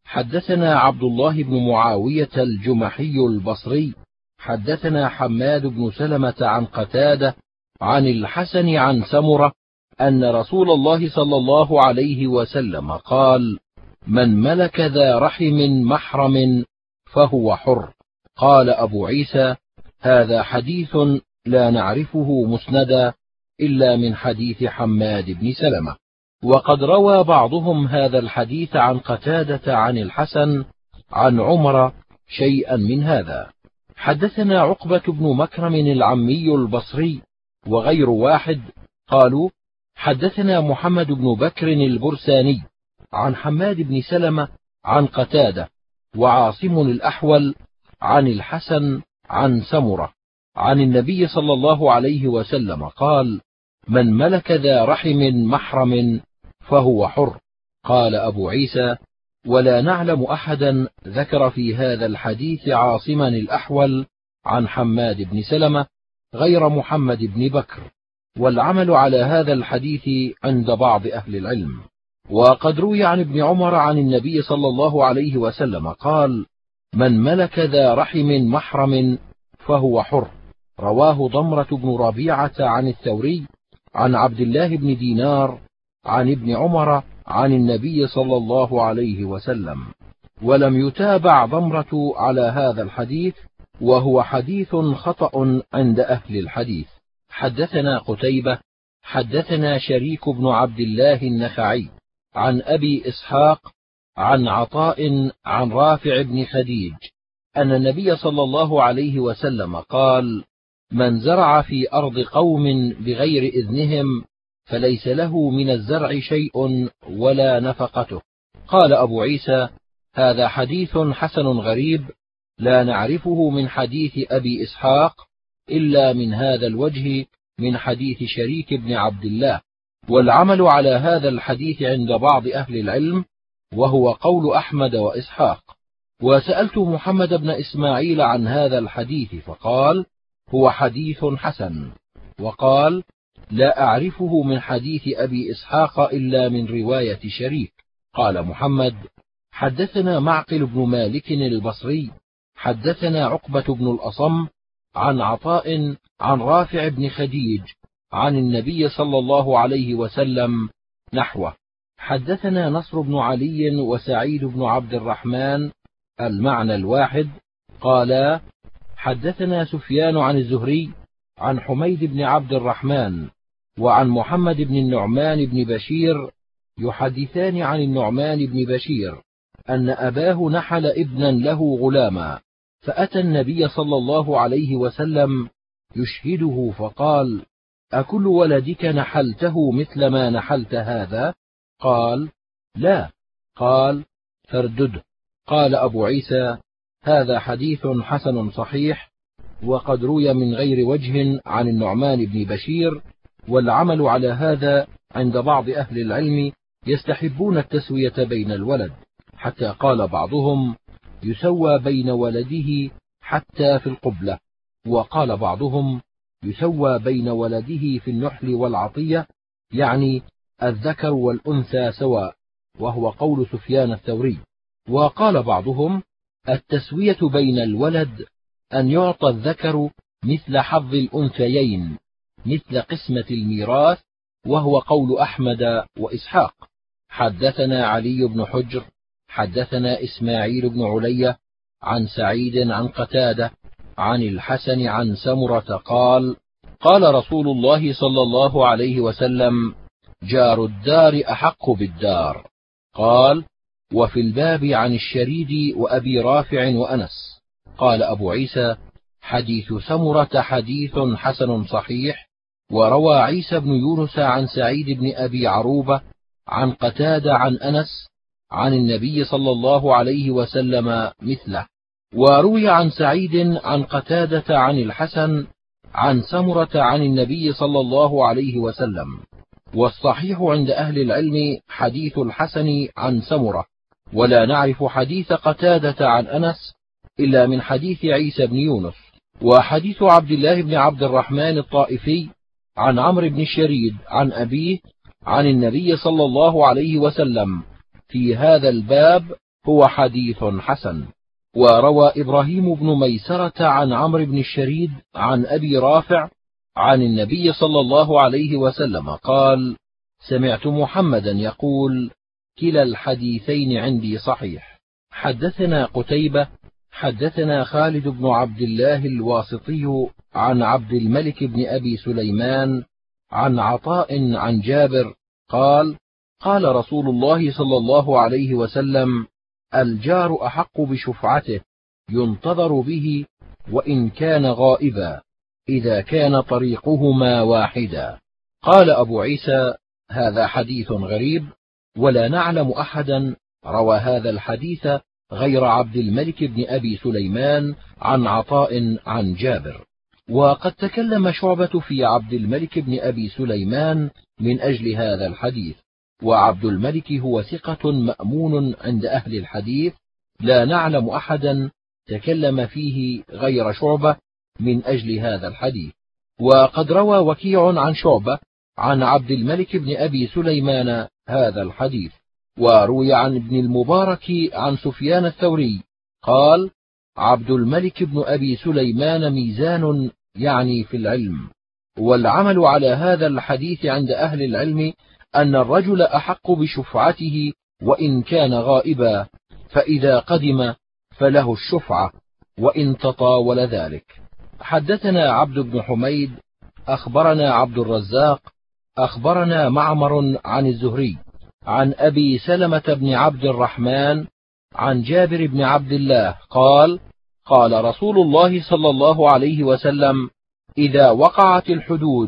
Speaker 1: حدثنا عبد الله بن معاوية الجمحي البصري حدثنا حماد بن سلمة عن قتادة عن الحسن عن سمرة أن رسول الله صلى الله عليه وسلم قال: من ملك ذا رحم محرم فهو حر. قال أبو عيسى: هذا حديث لا نعرفه مسندا إلا من حديث حماد بن سلمة. وقد روى بعضهم هذا الحديث عن قتادة عن الحسن عن عمر شيئا من هذا. حدثنا عقبة بن مكرم العمي البصري وغير واحد قالوا: حدثنا محمد بن بكر البرساني عن حماد بن سلمة عن قتادة، وعاصم الأحول عن الحسن عن سمرة عن النبي صلى الله عليه وسلم قال: من ملك ذا رحم محرم فهو حر. قال أبو عيسى: ولا نعلم أحدا ذكر في هذا الحديث عاصما الأحول عن حماد بن سلمة غير محمد بن بكر، والعمل على هذا الحديث عند بعض أهل العلم. وقد روي عن ابن عمر عن النبي صلى الله عليه وسلم قال: من ملك ذا رحم محرم فهو حر. رواه ضمرة بن ربيعة عن الثوري عن عبد الله بن دينار عن ابن عمر عن النبي صلى الله عليه وسلم، ولم يتابع ضمرة على هذا الحديث، وهو حديث خطأ عند أهل الحديث. حدثنا قتيبة حدثنا شريك بن عبد الله النخعي عن أبي إسحاق عن عطاء عن رافع بن خديج أن النبي صلى الله عليه وسلم قال: من زرع في أرض قوم بغير إذنهم فليس له من الزرع شيء ولا نفقته. قال أبو عيسى: هذا حديث حسن غريب لا نعرفه من حديث أبي إسحاق إلا من هذا الوجه من حديث شريك بن عبد الله. والعمل على هذا الحديث عند بعض أهل العلم، وهو قول أحمد وإسحاق. وسألت محمد بن إسماعيل عن هذا الحديث فقال: هو حديث حسن. وقال: لا أعرفه من حديث أبي إسحاق إلا من رواية شريك. قال محمد: حدثنا معقل بن مالك البصري حدثنا عقبة بن الأصم عن عطاء عن رافع بن خديج عن النبي صلى الله عليه وسلم نحوه. حدثنا نصر بن علي وسعيد بن عبد الرحمن المعنى الواحد قالا: حدثنا سفيان عن الزهري عن حميد بن عبد الرحمن وعن محمد بن النعمان بن بشير يحدثان عن النعمان بن بشير أن أباه نحل ابنا له غلاما، فأتى النبي صلى الله عليه وسلم يشهده فقال: أكل ولدك نحلته مثل ما نحلت هذا؟ قال: لا. قال: فاردده. قال أبو عيسى: هذا حديث حسن صحيح، وقد روي من غير وجه عن النعمان بن بشير، والعمل على هذا عند بعض أهل العلم يستحبون التسوية بين الولد، حتى قال بعضهم: يسوى بين ولده حتى في القبلة، وقال بعضهم: يسوى بين ولده في النحل والعطية، يعني الذكر والأنثى سواء، وهو قول سفيان الثوري. وقال بعضهم: التسوية بين الولد أن يعطى الذكر مثل حظ الأنثيين مثل قسمة الميراث، وهو قول أحمد وإسحاق. حدثنا علي بن حجر حدثنا إسماعيل بن علية عن سعيد عن قتادة عن الحسن عن سمرة قال: قال رسول الله صلى الله عليه وسلم: جار الدار أحق بالدار. قال: وفي الباب عن الشريد وأبي رافع وأنس. قال أبو عيسى: حديث سمرة حديث حسن صحيح. وروى عيسى بن يونس عن سعيد بن أبي عروبة عن قتادة عن أنس عن النبي صلى الله عليه وسلم مثله. وروي عن سعيد عن قتادة عن الحسن عن سمرة عن النبي صلى الله عليه وسلم. والصحيح عند أهل العلم حديث الحسن عن سمرة، ولا نعرف حديث قتادة عن أنس إلا من حديث عيسى بن يونس. وحديث عبد الله بن عبد الرحمن الطائفي عن عمرو بن الشريد عن أبيه عن النبي صلى الله عليه وسلم في هذا الباب هو حديث حسن. وروى إبراهيم بن ميسرة عن عمرو بن الشريد عن أبي رافع عن النبي صلى الله عليه وسلم قال: سمعت محمدا يقول: كلا الحديثين عندي صحيح. حدثنا قتيبة حدثنا خالد بن عبد الله الواسطي عن عبد الملك بن أبي سليمان عن عطاء عن جابر قال: قال رسول الله صلى الله عليه وسلم: الجار أحق بشفعته ينتظر به وإن كان غائبا إذا كان طريقهما واحدا. قال أبو عيسى: هذا حديث غريب، ولا نعلم أحدا روى هذا الحديث غير عبد الملك بن أبي سليمان عن عطاء عن جابر. وقد تكلم شعبة في عبد الملك بن أبي سليمان من أجل هذا الحديث، وعبد الملك هو ثقة مأمون عند أهل الحديث، لا نعلم أحدا تكلم فيه غير شعبة من أجل هذا الحديث. وقد روى وكيع عن شعبة عن عبد الملك بن أبي سليمان هذا الحديث. وروي عن ابن المبارك عن سفيان الثوري قال: عبد الملك بن أبي سليمان ميزان، يعني في العلم. والعمل على هذا الحديث عند أهل العلم أن الرجل أحق بشفعته وإن كان غائبا، فإذا قدم فله الشفعة وإن تطاول ذلك. حدثنا عبد بن حميد أخبرنا عبد الرزاق أخبرنا معمر عن الزهري عن أبي سلمة بن عبد الرحمن عن جابر بن عبد الله قال: قال رسول الله صلى الله عليه وسلم: إذا وقعت الحدود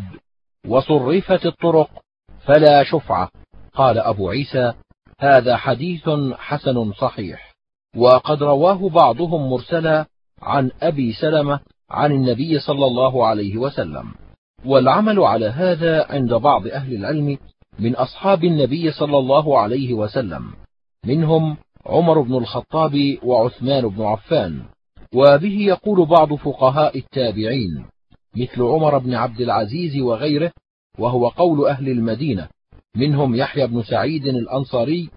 Speaker 1: وصرفت الطرق فلا شفعة. قال أبو عيسى: هذا حديث حسن صحيح. وقد رواه بعضهم مرسلا عن أبي سلمة عن النبي صلى الله عليه وسلم. والعمل على هذا عند بعض أهل العلم من أصحاب النبي صلى الله عليه وسلم، منهم عمر بن الخطاب وعثمان بن عفان. وبه يقول بعض فقهاء التابعين مثل عمر بن عبد العزيز وغيره، وهو قول أهل المدينة، منهم يحيى بن سعيد الأنصاري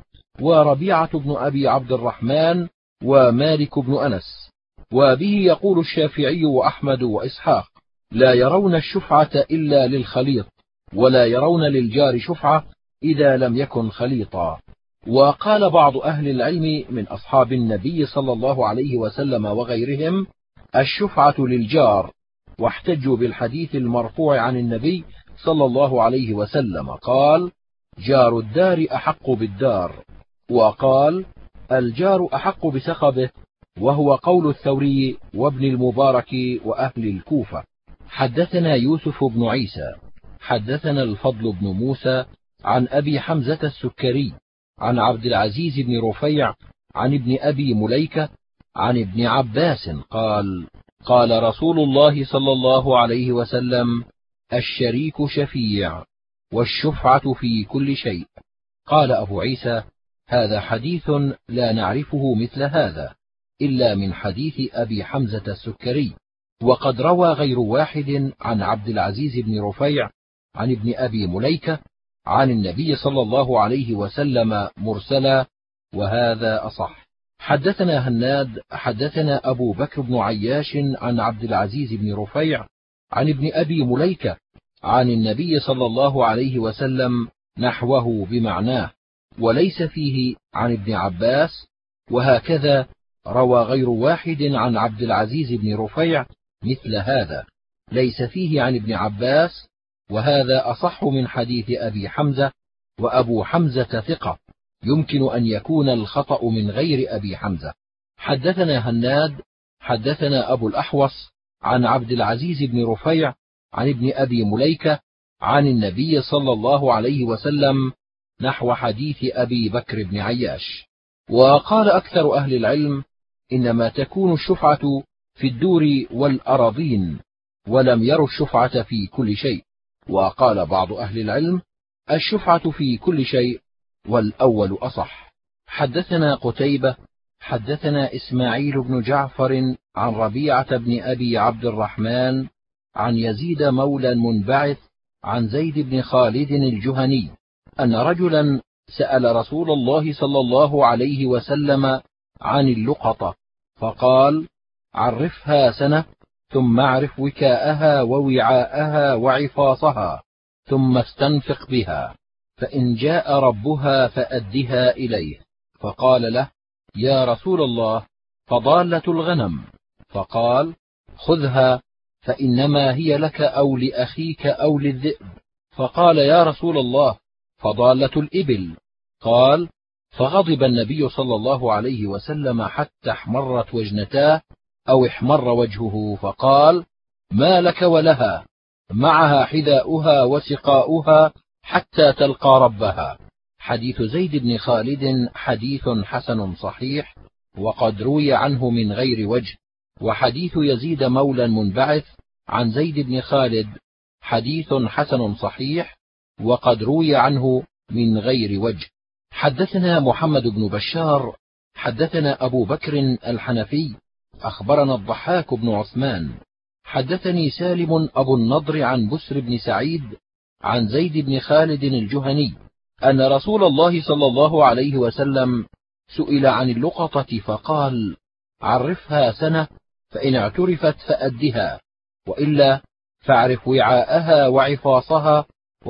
Speaker 1: وربيعة بن أبي عبد الرحمن ومالك بن أنس. وبه يقول الشافعي وأحمد وإسحاق: لا يرون الشفعة إلا للخليط، ولا يرون للجار شفعة إذا لم يكن خليطا. وقال بعض أهل العلم من أصحاب النبي صلى الله عليه وسلم وغيرهم: الشفعة للجار، واحتجوا بالحديث المرفوع عن النبي صلى الله عليه وسلم قال: جار الدار أحق بالدار. وقال: الجار أحق بسخبه، وهو قول الثوري وابن المبارك وأهل الكوفة. حدثنا يوسف بن عيسى حدثنا الفضل بن موسى عن أبي حمزة السكري عن عبد العزيز بن رفيع عن ابن أبي مليكة عن ابن عباس قال: قال رسول الله صلى الله عليه وسلم: الشريك شفيع، والشفعة في كل شيء. قال أبو عيسى: هذا حديث لا نعرفه مثل هذا إلا من حديث أبي حمزة السكري، وقد روى غير واحد عن عبد العزيز بن رفيع عن ابن أبي مليكة عن النبي صلى الله عليه وسلم مرسلا، وهذا أصح. حدثنا هناد حدثنا أبو بكر بن عياش عن عبد العزيز بن رفيع عن ابن أبي مليكة عن النبي صلى الله عليه وسلم نحوه بمعناه، وليس فيه عن ابن عباس. وهكذا روى غير واحد عن عبد العزيز بن رفيع مثل هذا، ليس فيه عن ابن عباس، وهذا أصح من حديث أبي حمزة. وأبو حمزة ثقة، يمكن أن يكون الخطأ من غير أبي حمزة. حدثنا هناد حدثنا أبو الأحوص عن عبد العزيز بن رفيع عن ابن أبي مليكة عن النبي صلى الله عليه وسلم نحو حديث أبي بكر بن عياش. وقال أكثر أهل العلم: إنما تكون الشفعة في الدور والأراضين، ولم يروا الشفعة في كل شيء. وقال بعض أهل العلم: الشفعة في كل شيء، والأول أصح. حدثنا قتيبة حدثنا إسماعيل بن جعفر عن ربيعة بن أبي عبد الرحمن عن يزيد مولى منبعث عن زيد بن خالد الجهني أن رجلا سأل رسول الله صلى الله عليه وسلم عن اللقطة، فقال: عرفها سنة، ثم اعرف وكاءها ووعاءها وعفاصها، ثم استنفق بها، فإن جاء ربها فأدها إليه. فقال له: يا رسول الله، فضالة الغنم. فقال: خذها، فإنما هي لك أو لأخيك أو للذئب. فقال: يا رسول الله، فضالة الإبل. قال: فغضب النبي صلى الله عليه وسلم حتى احمرت وجنتاه أو احمر وجهه، فقال: ما لك ولها، معها حذاؤها وسقاؤها حتى تلقى ربها. حديث زيد بن خالد حديث حسن صحيح، وقد روي عنه من غير وجه. وحديث يزيد مولى منبعث عن زيد بن خالد حديث حسن صحيح، وقد روي عنه من غير وجه. حدثنا محمد بن بشار حدثنا أبو بكر الحنفي أخبرنا الضحاك بن عثمان حدثني سالم أبو النضر عن بسر بن سعيد عن زيد بن خالد الجهني أن رسول الله صلى الله عليه وسلم سئل عن اللقطة فقال: عرفها سنة، فإن اعترفت فأدها، وإلا فاعرف وعاءها وعفاصها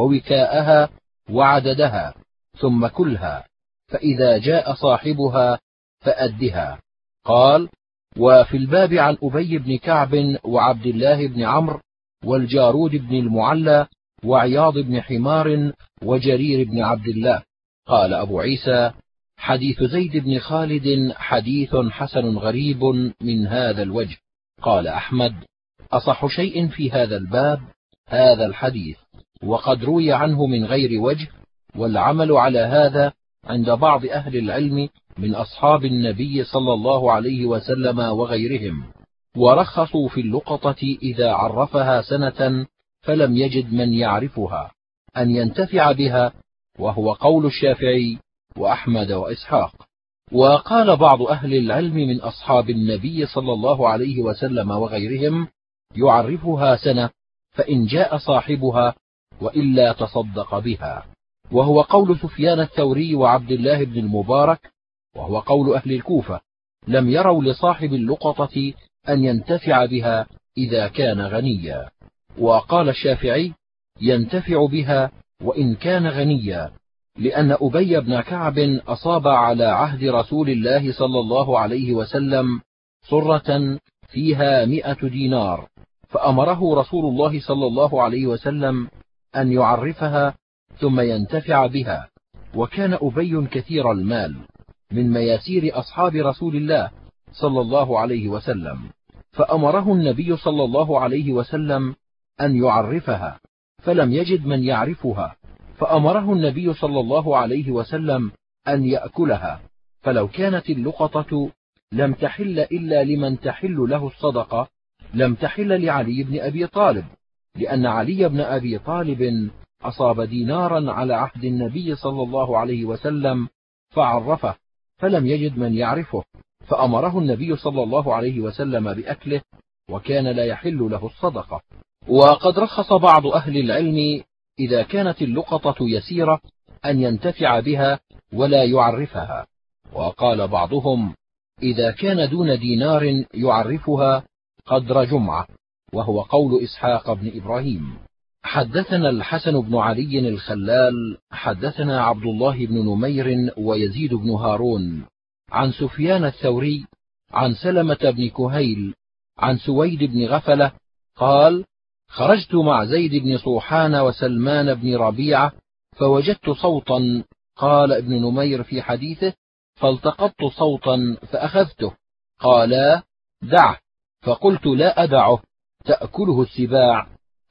Speaker 1: ووكاءها وعددها، ثم كلها، فإذا جاء صاحبها فأدها. قال: وفي الباب عن أبي بن كعب وعبد الله بن عمرو والجارود بن المعلى وعياض بن حمار وجرير بن عبد الله. قال أبو عيسى: حديث زيد بن خالد حديث حسن غريب من هذا الوجه. قال أحمد: أصح شيء في هذا الباب هذا الحديث، وقد روي عنه من غير وجه، والعمل على هذا عند بعض أهل العلم من أصحاب النبي صلى الله عليه وسلم وغيرهم، ورخصوا في اللقطة إذا عرفها سنة فلم يجد من يعرفها أن ينتفع بها وهو قول الشافعي وأحمد وإسحاق. وقال بعض أهل العلم من أصحاب النبي صلى الله عليه وسلم وغيرهم: يعرفها سنة، فإن جاء صاحبها وإلا تصدق بها، وهو قول سفيان الثوري وعبد الله بن المبارك، وهو قول أهل الكوفة، لم يروا لصاحب اللقطة أن ينتفع بها إذا كان غنيا. وقال الشافعي: ينتفع بها وإن كان غنيا، لأن أبي بن كعب أصاب على عهد رسول الله صلى الله عليه وسلم صرة فيها مئة دينار، فأمره رسول الله صلى الله عليه وسلم أن يعرفها ثم ينتفع بها، وكان أبي كثير المال من مياسير أصحاب رسول الله صلى الله عليه وسلم، فأمره النبي صلى الله عليه وسلم أن يعرفها، فلم يجد من يعرفها، فأمره النبي صلى الله عليه وسلم أن يأكلها، فلو كانت اللقطة لم تحل إلا لمن تحل له الصدقة لم تحل لعلي بن أبي طالب، لأن علي بن أبي طالب أصاب دينارا على عهد النبي صلى الله عليه وسلم فعرفه، فلم يجد من يعرفه، فأمره النبي صلى الله عليه وسلم بأكله، وكان لا يحل له الصدقة. وقد رخص بعض أهل العلم إذا كانت اللقطة يسيرة أن ينتفع بها ولا يعرفها، وقال بعضهم: إذا كان دون دينار يعرفها قدر جمعة، وهو قول إسحاق بن إبراهيم. حدثنا الحسن بن علي الخلال حدثنا عبد الله بن نمير ويزيد بن هارون عن سفيان الثوري عن سلمة بن كهيل عن سويد بن غفلة قال: خرجت مع زيد بن صوحان وسلمان بن ربيعة فوجدت صوتا، قال ابن نمير في حديثه: فالتقطت صوتا فأخذته، قالا: دعه، فقلت: لا أدعه، تأكله السباع،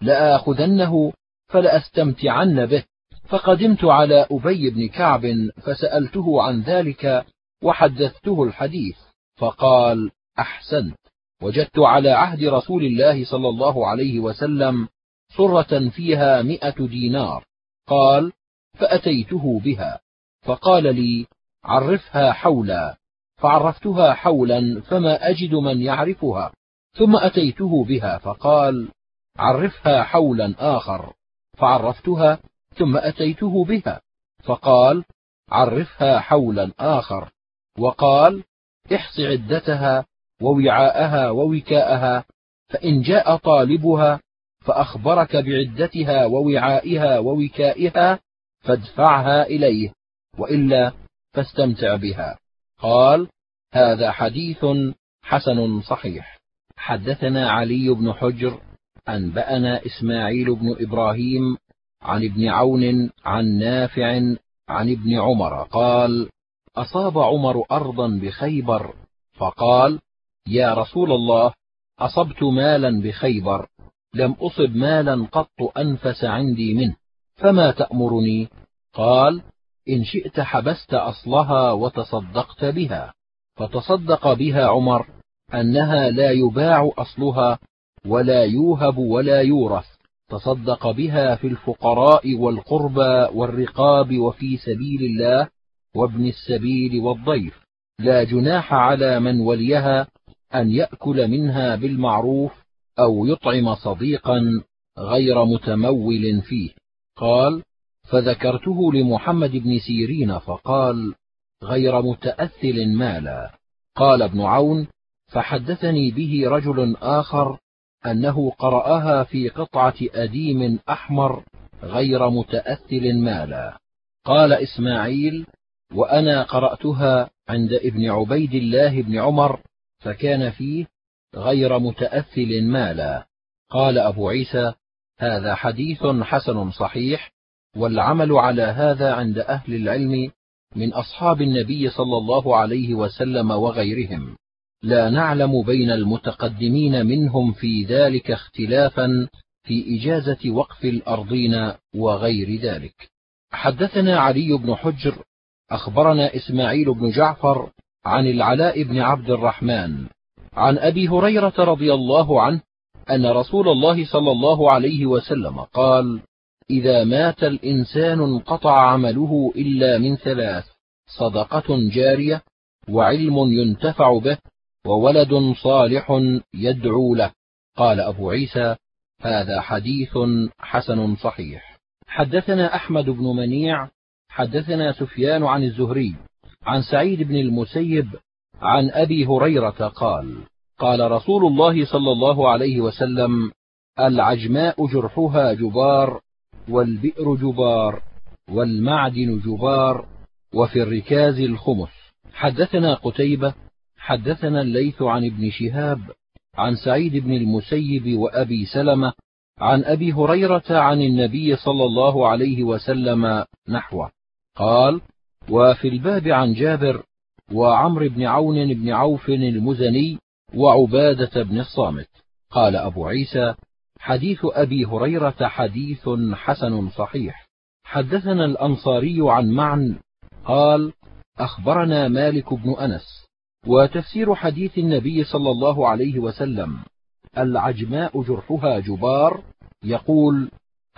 Speaker 1: لآخذنه فلأستمتعن به. فقدمت على أبي بن كعب فسألته عن ذلك وحدثته الحديث، فقال: أحسنت، وجدت على عهد رسول الله صلى الله عليه وسلم صرة فيها مئة دينار. قال: فأتيته بها، فقال لي: عرفها حولا، فعرفتها حولا فما أجد من يعرفها، ثم أتيته بها فقال: عرفها حولا آخر، فعرفتها ثم أتيته بها فقال: عرفها حولا آخر، وقال: احص عدتها ووعاءها ووكاءها، فإن جاء طالبها فأخبرك بعدتها ووعائها ووكائها فادفعها إليه، وإلا فاستمتع بها. قال: هذا حديث حسن صحيح. حدثنا علي بن حجر أنبأنا إسماعيل بن إبراهيم عن ابن عون عن نافع عن ابن عمر قال: أصاب عمر أرضا بخيبر، فقال: يا رسول الله، أصبت مالا بخيبر، لم أصب مالا قط أنفس عندي منه، فما تأمرني؟ قال: إن شئت حبست أصلها وتصدقت بها. فتصدق بها عمر أنها لا يباع أصلها ولا يوهب ولا يورث، تصدق بها في الفقراء والقربى والرقاب وفي سبيل الله وابن السبيل والضيف، لا جناح على من وليها أن يأكل منها بالمعروف أو يطعم صديقا غير متمول فيه. قال: فذكرته لمحمد بن سيرين فقال: غير متأثل مالا. قال ابن عون: فحدثني به رجل آخر أنه قرأها في قطعة أديم أحمر غير متأثل مالا. قال إسماعيل: وأنا قرأتها عند ابن عبيد الله بن عمر فكان فيه غير متأثل مالا. قال أبو عيسى: هذا حديث حسن صحيح، والعمل على هذا عند أهل العلم من أصحاب النبي صلى الله عليه وسلم وغيرهم، لا نعلم بين المتقدمين منهم في ذلك اختلافا في إجازة وقف الأرضين وغير ذلك. حدثنا علي بن حجر أخبرنا إسماعيل بن جعفر عن العلاء بن عبد الرحمن عن أبي هريرة رضي الله عنه أن رسول الله صلى الله عليه وسلم قال: إذا مات الإنسان انقطع عمله إلا من ثلاث: صدقة جارية، وعلم ينتفع به، وولد صالح يدعو له. قال أبو عيسى: هذا حديث حسن صحيح. حدثنا أحمد بن منيع حدثنا سفيان عن الزهري عن سعيد بن المسيب عن أبي هريرة قال: قال رسول الله صلى الله عليه وسلم: العجماء جرحها جبار، والبئر جبار، والمعدن جبار، وفي الركاز الخمس. حدثنا قتيبة حدثنا الليث عن ابن شهاب عن سعيد بن المسيب وأبي سلمة عن أبي هريرة عن النبي صلى الله عليه وسلم نحوه. قال: وفي الباب عن جابر وعمرو بن عون بن عوف المزني وعبادة بن الصامت. قال أبو عيسى: حديث أبي هريرة حديث حسن صحيح. حدثنا الأنصاري عن معن قال: أخبرنا مالك بن أنس. وتفسير حديث النبي صلى الله عليه وسلم: العجماء جرحها جبار، يقول: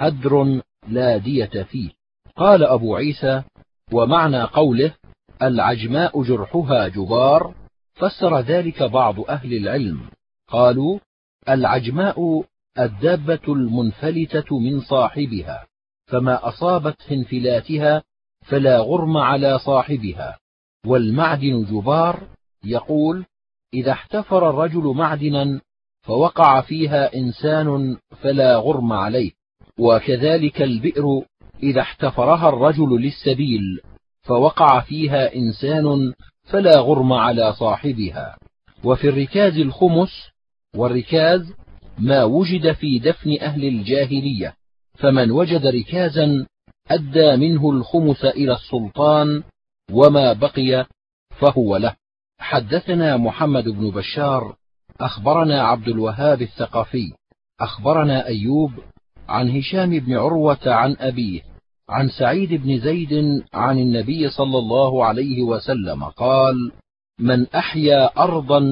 Speaker 1: هدر لا دية فيه. قال أبو عيسى: ومعنى قوله العجماء جرحها جبار فسر ذلك بعض أهل العلم، قالوا: العجماء الدابة المنفلتة من صاحبها، فما أصابت انفلاتها فلا غرم على صاحبها. والمعدن جبار، يقول: إذا احتفر الرجل معدنا فوقع فيها إنسان فلا غرم عليه. وكذلك البئر إذا احتفرها الرجل للسبيل فوقع فيها إنسان فلا غرم على صاحبها. وفي الركاز الخمس، والركاز ما وجد في دفن أهل الجاهلية، فمن وجد ركازا أدى منه الخمس إلى السلطان، وما بقي فهو له. حدثنا محمد بن بشار أخبرنا عبد الوهاب الثقفي أخبرنا أيوب عن هشام بن عروة عن أبيه عن سعيد بن زيد عن النبي صلى الله عليه وسلم قال: من أحيا أرضا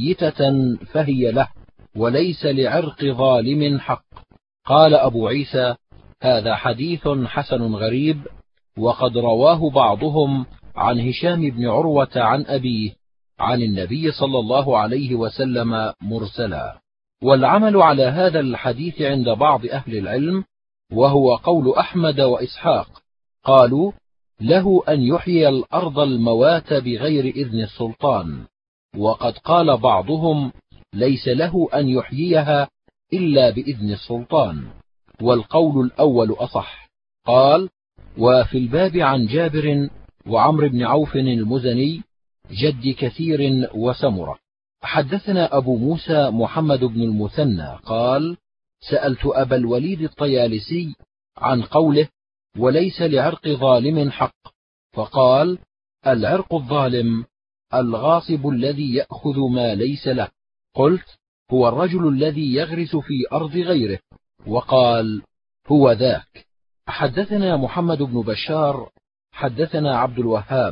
Speaker 1: ميتة فهي له، وليس لعرق ظالم حق. قال أبو عيسى: هذا حديث حسن غريب، وقد رواه بعضهم عن هشام بن عروة عن أبيه عن النبي صلى الله عليه وسلم مرسلا. والعمل على هذا الحديث عند بعض أهل العلم، وهو قول أحمد وإسحاق، قالوا: له أن يحيي الأرض الموات بغير إذن السلطان. وقد قال بعضهم: ليس له أن يحييها إلا بإذن السلطان، والقول الأول أصح. قال: وفي الباب عن جابر وعمرو بن عوف المزني جد كثير وسمرة. حدثنا أبو موسى محمد بن المثنى قال: سألت أبا الوليد الطيالسي عن قوله: وليس لعرق ظالم حق، فقال: العرق الظالم الغاصب الذي يأخذ ما ليس له. قلت: هو الرجل الذي يغرس في أرض غيره. وقال: هو ذاك. حدثنا محمد بن بشار حدثنا عبد الوهاب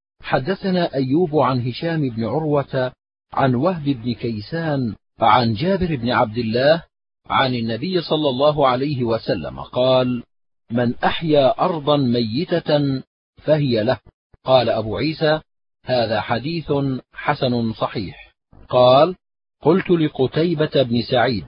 Speaker 1: حدثنا أيوب عن هشام بن عروة عن وهب بن كيسان عن جابر بن عبد الله عن النبي صلى الله عليه وسلم قال: من أحيا أرضا ميتة فهي له. قال أبو عيسى: هذا حديث حسن صحيح. قال: قلت لقتيبة بن سعيد: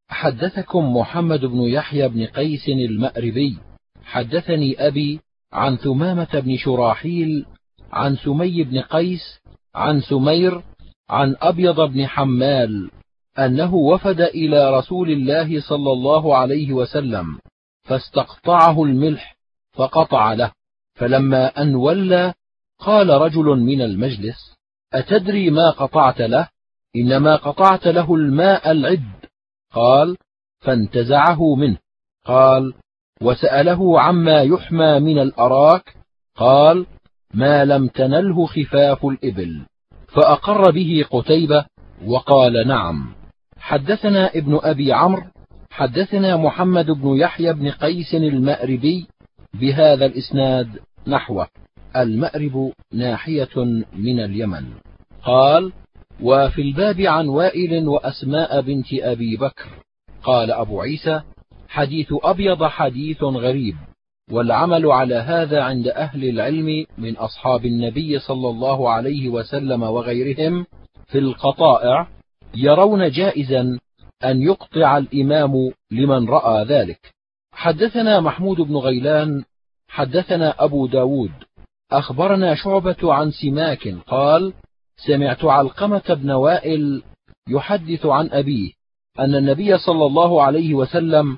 Speaker 1: حدثكم محمد بن يحيى بن قيس المأربي حدثني أبي عن ثمامة بن شراحيل عن سمي بن قيس عن سمير عن أبيض بن حمال أنه وفد إلى رسول الله صلى الله عليه وسلم فاستقطعه الملح فقطع له، فلما أن ولى قال رجل من المجلس: أتدري ما قطعت له؟ إنما قطعت له الماء العد. قال: فانتزعه منه. قال: وسأله عما يحمى من الأراك. قال: ما لم تنله خفاف الإبل. فأقر به قتيبة وقال: نعم. حدثنا ابن أبي عمرو حدثنا محمد بن يحيى بن قيس المأربي بهذا الإسناد نحوه. المأرب ناحية من اليمن. قال: وفي الباب عن وائل وأسماء بنت أبي بكر. قال أبو عيسى: حديث أبيض حديث غريب، والعمل على هذا عند أهل العلم من أصحاب النبي صلى الله عليه وسلم وغيرهم في القطائع، يرون جائزا أن يقطع الإمام لمن رأى ذلك. حدثنا محمود بن غيلان حدثنا أبو داود أخبرنا شعبة عن سماك قال: سمعت علقمة بن وائل يحدث عن أبيه أن النبي صلى الله عليه وسلم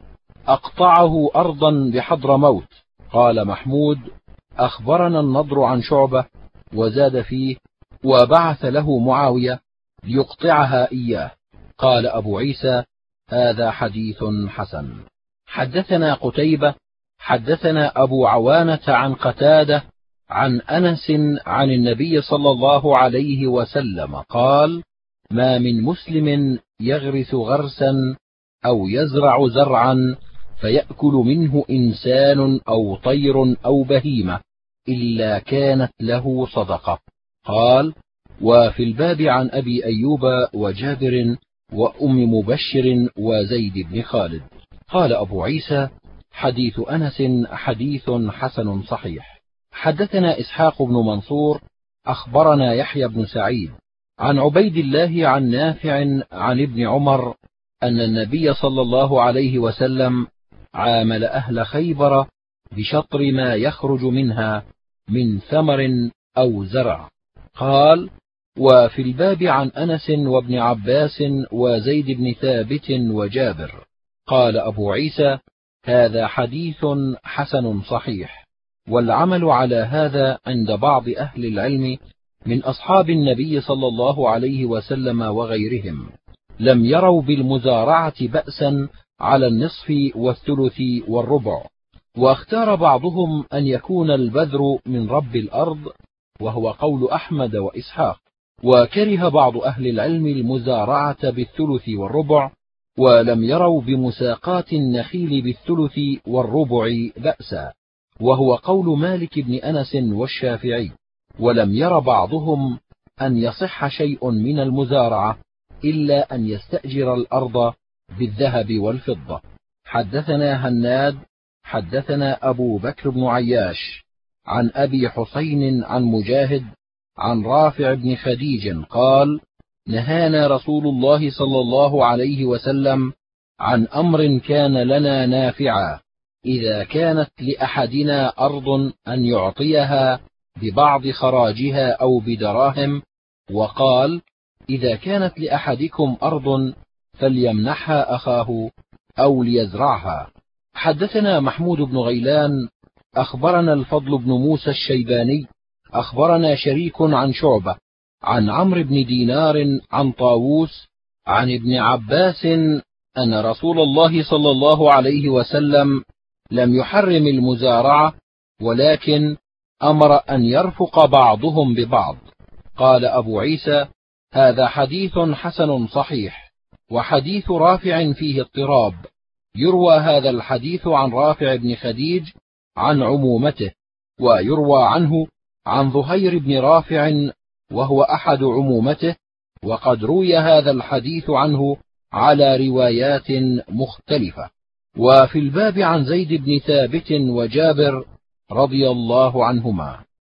Speaker 1: أقطعه أرضا بحضرموت. قال محمود: أخبرنا النضر عن شعبة، وزاد فيه: وبعث له معاوية ليقطعها إياه. قال أبو عيسى: هذا حديث حسن. حدثنا قتيبة حدثنا أبو عوانة عن قتادة عن أنس عن النبي صلى الله عليه وسلم قال: ما من مسلم يغرس غرسا أو يزرع زرعا فيأكل منه إنسان أو طير أو بهيمة إلا كانت له صدقة. قال: وفي الباب عن أبي أيوب وجابر وأم مبشر وزيد بن خالد. قال أبو عيسى: حديث أنس حديث حسن صحيح. حدثنا إسحاق بن منصور أخبرنا يحيى بن سعيد عن عبيد الله عن نافع عن ابن عمر أن النبي صلى الله عليه وسلم عامل أهل خيبر بشطر ما يخرج منها من ثمر أو زرع. قال: وفي الباب عن أنس وابن عباس وزيد بن ثابت وجابر. قال أبو عيسى: هذا حديث حسن صحيح، والعمل على هذا عند بعض أهل العلم من أصحاب النبي صلى الله عليه وسلم وغيرهم، لم يروا بالمزارعة بأسا على النصف والثلث والربع. واختار بعضهم أن يكون البذر من رب الأرض، وهو قول أحمد وإسحاق. وكره بعض أهل العلم المزارعة بالثلث والربع، ولم يروا بمساقات النخيل بالثلث والربع بأسا، وهو قول مالك بن أنس والشافعي. ولم ير بعضهم أن يصح شيء من المزارعة إلا أن يستأجر الأرض بالذهب والفضة. حدثنا هناد حدثنا أبو بكر بن عياش عن أبي حسين عن مجاهد عن رافع بن خديج قال: نهانا رسول الله صلى الله عليه وسلم عن أمر كان لنا نافعا، إذا كانت لأحدنا أرض أن يعطيها ببعض خراجها أو بدراهم، وقال: إذا كانت لأحدكم أرض فليمنحها أخاه أو ليزرعها. حدثنا محمود بن غيلان أخبرنا الفضل بن موسى الشيباني أخبرنا شريك عن شعبة عن عمرو بن دينار عن طاووس عن ابن عباس أن رسول الله صلى الله عليه وسلم لم يحرم المزارعة، ولكن أمر أن يرفق بعضهم ببعض. قال أبو عيسى: هذا حديث حسن صحيح. وحديث رافع فيه اضطراب، يروى هذا الحديث عن رافع بن خديج عن عمومته، ويروى عنه عن ظهير بن رافع وهو أحد عمومته، وقد روي هذا الحديث عنه على روايات مختلفة. وفي الباب عن زيد بن ثابت وجابر رضي الله عنهما.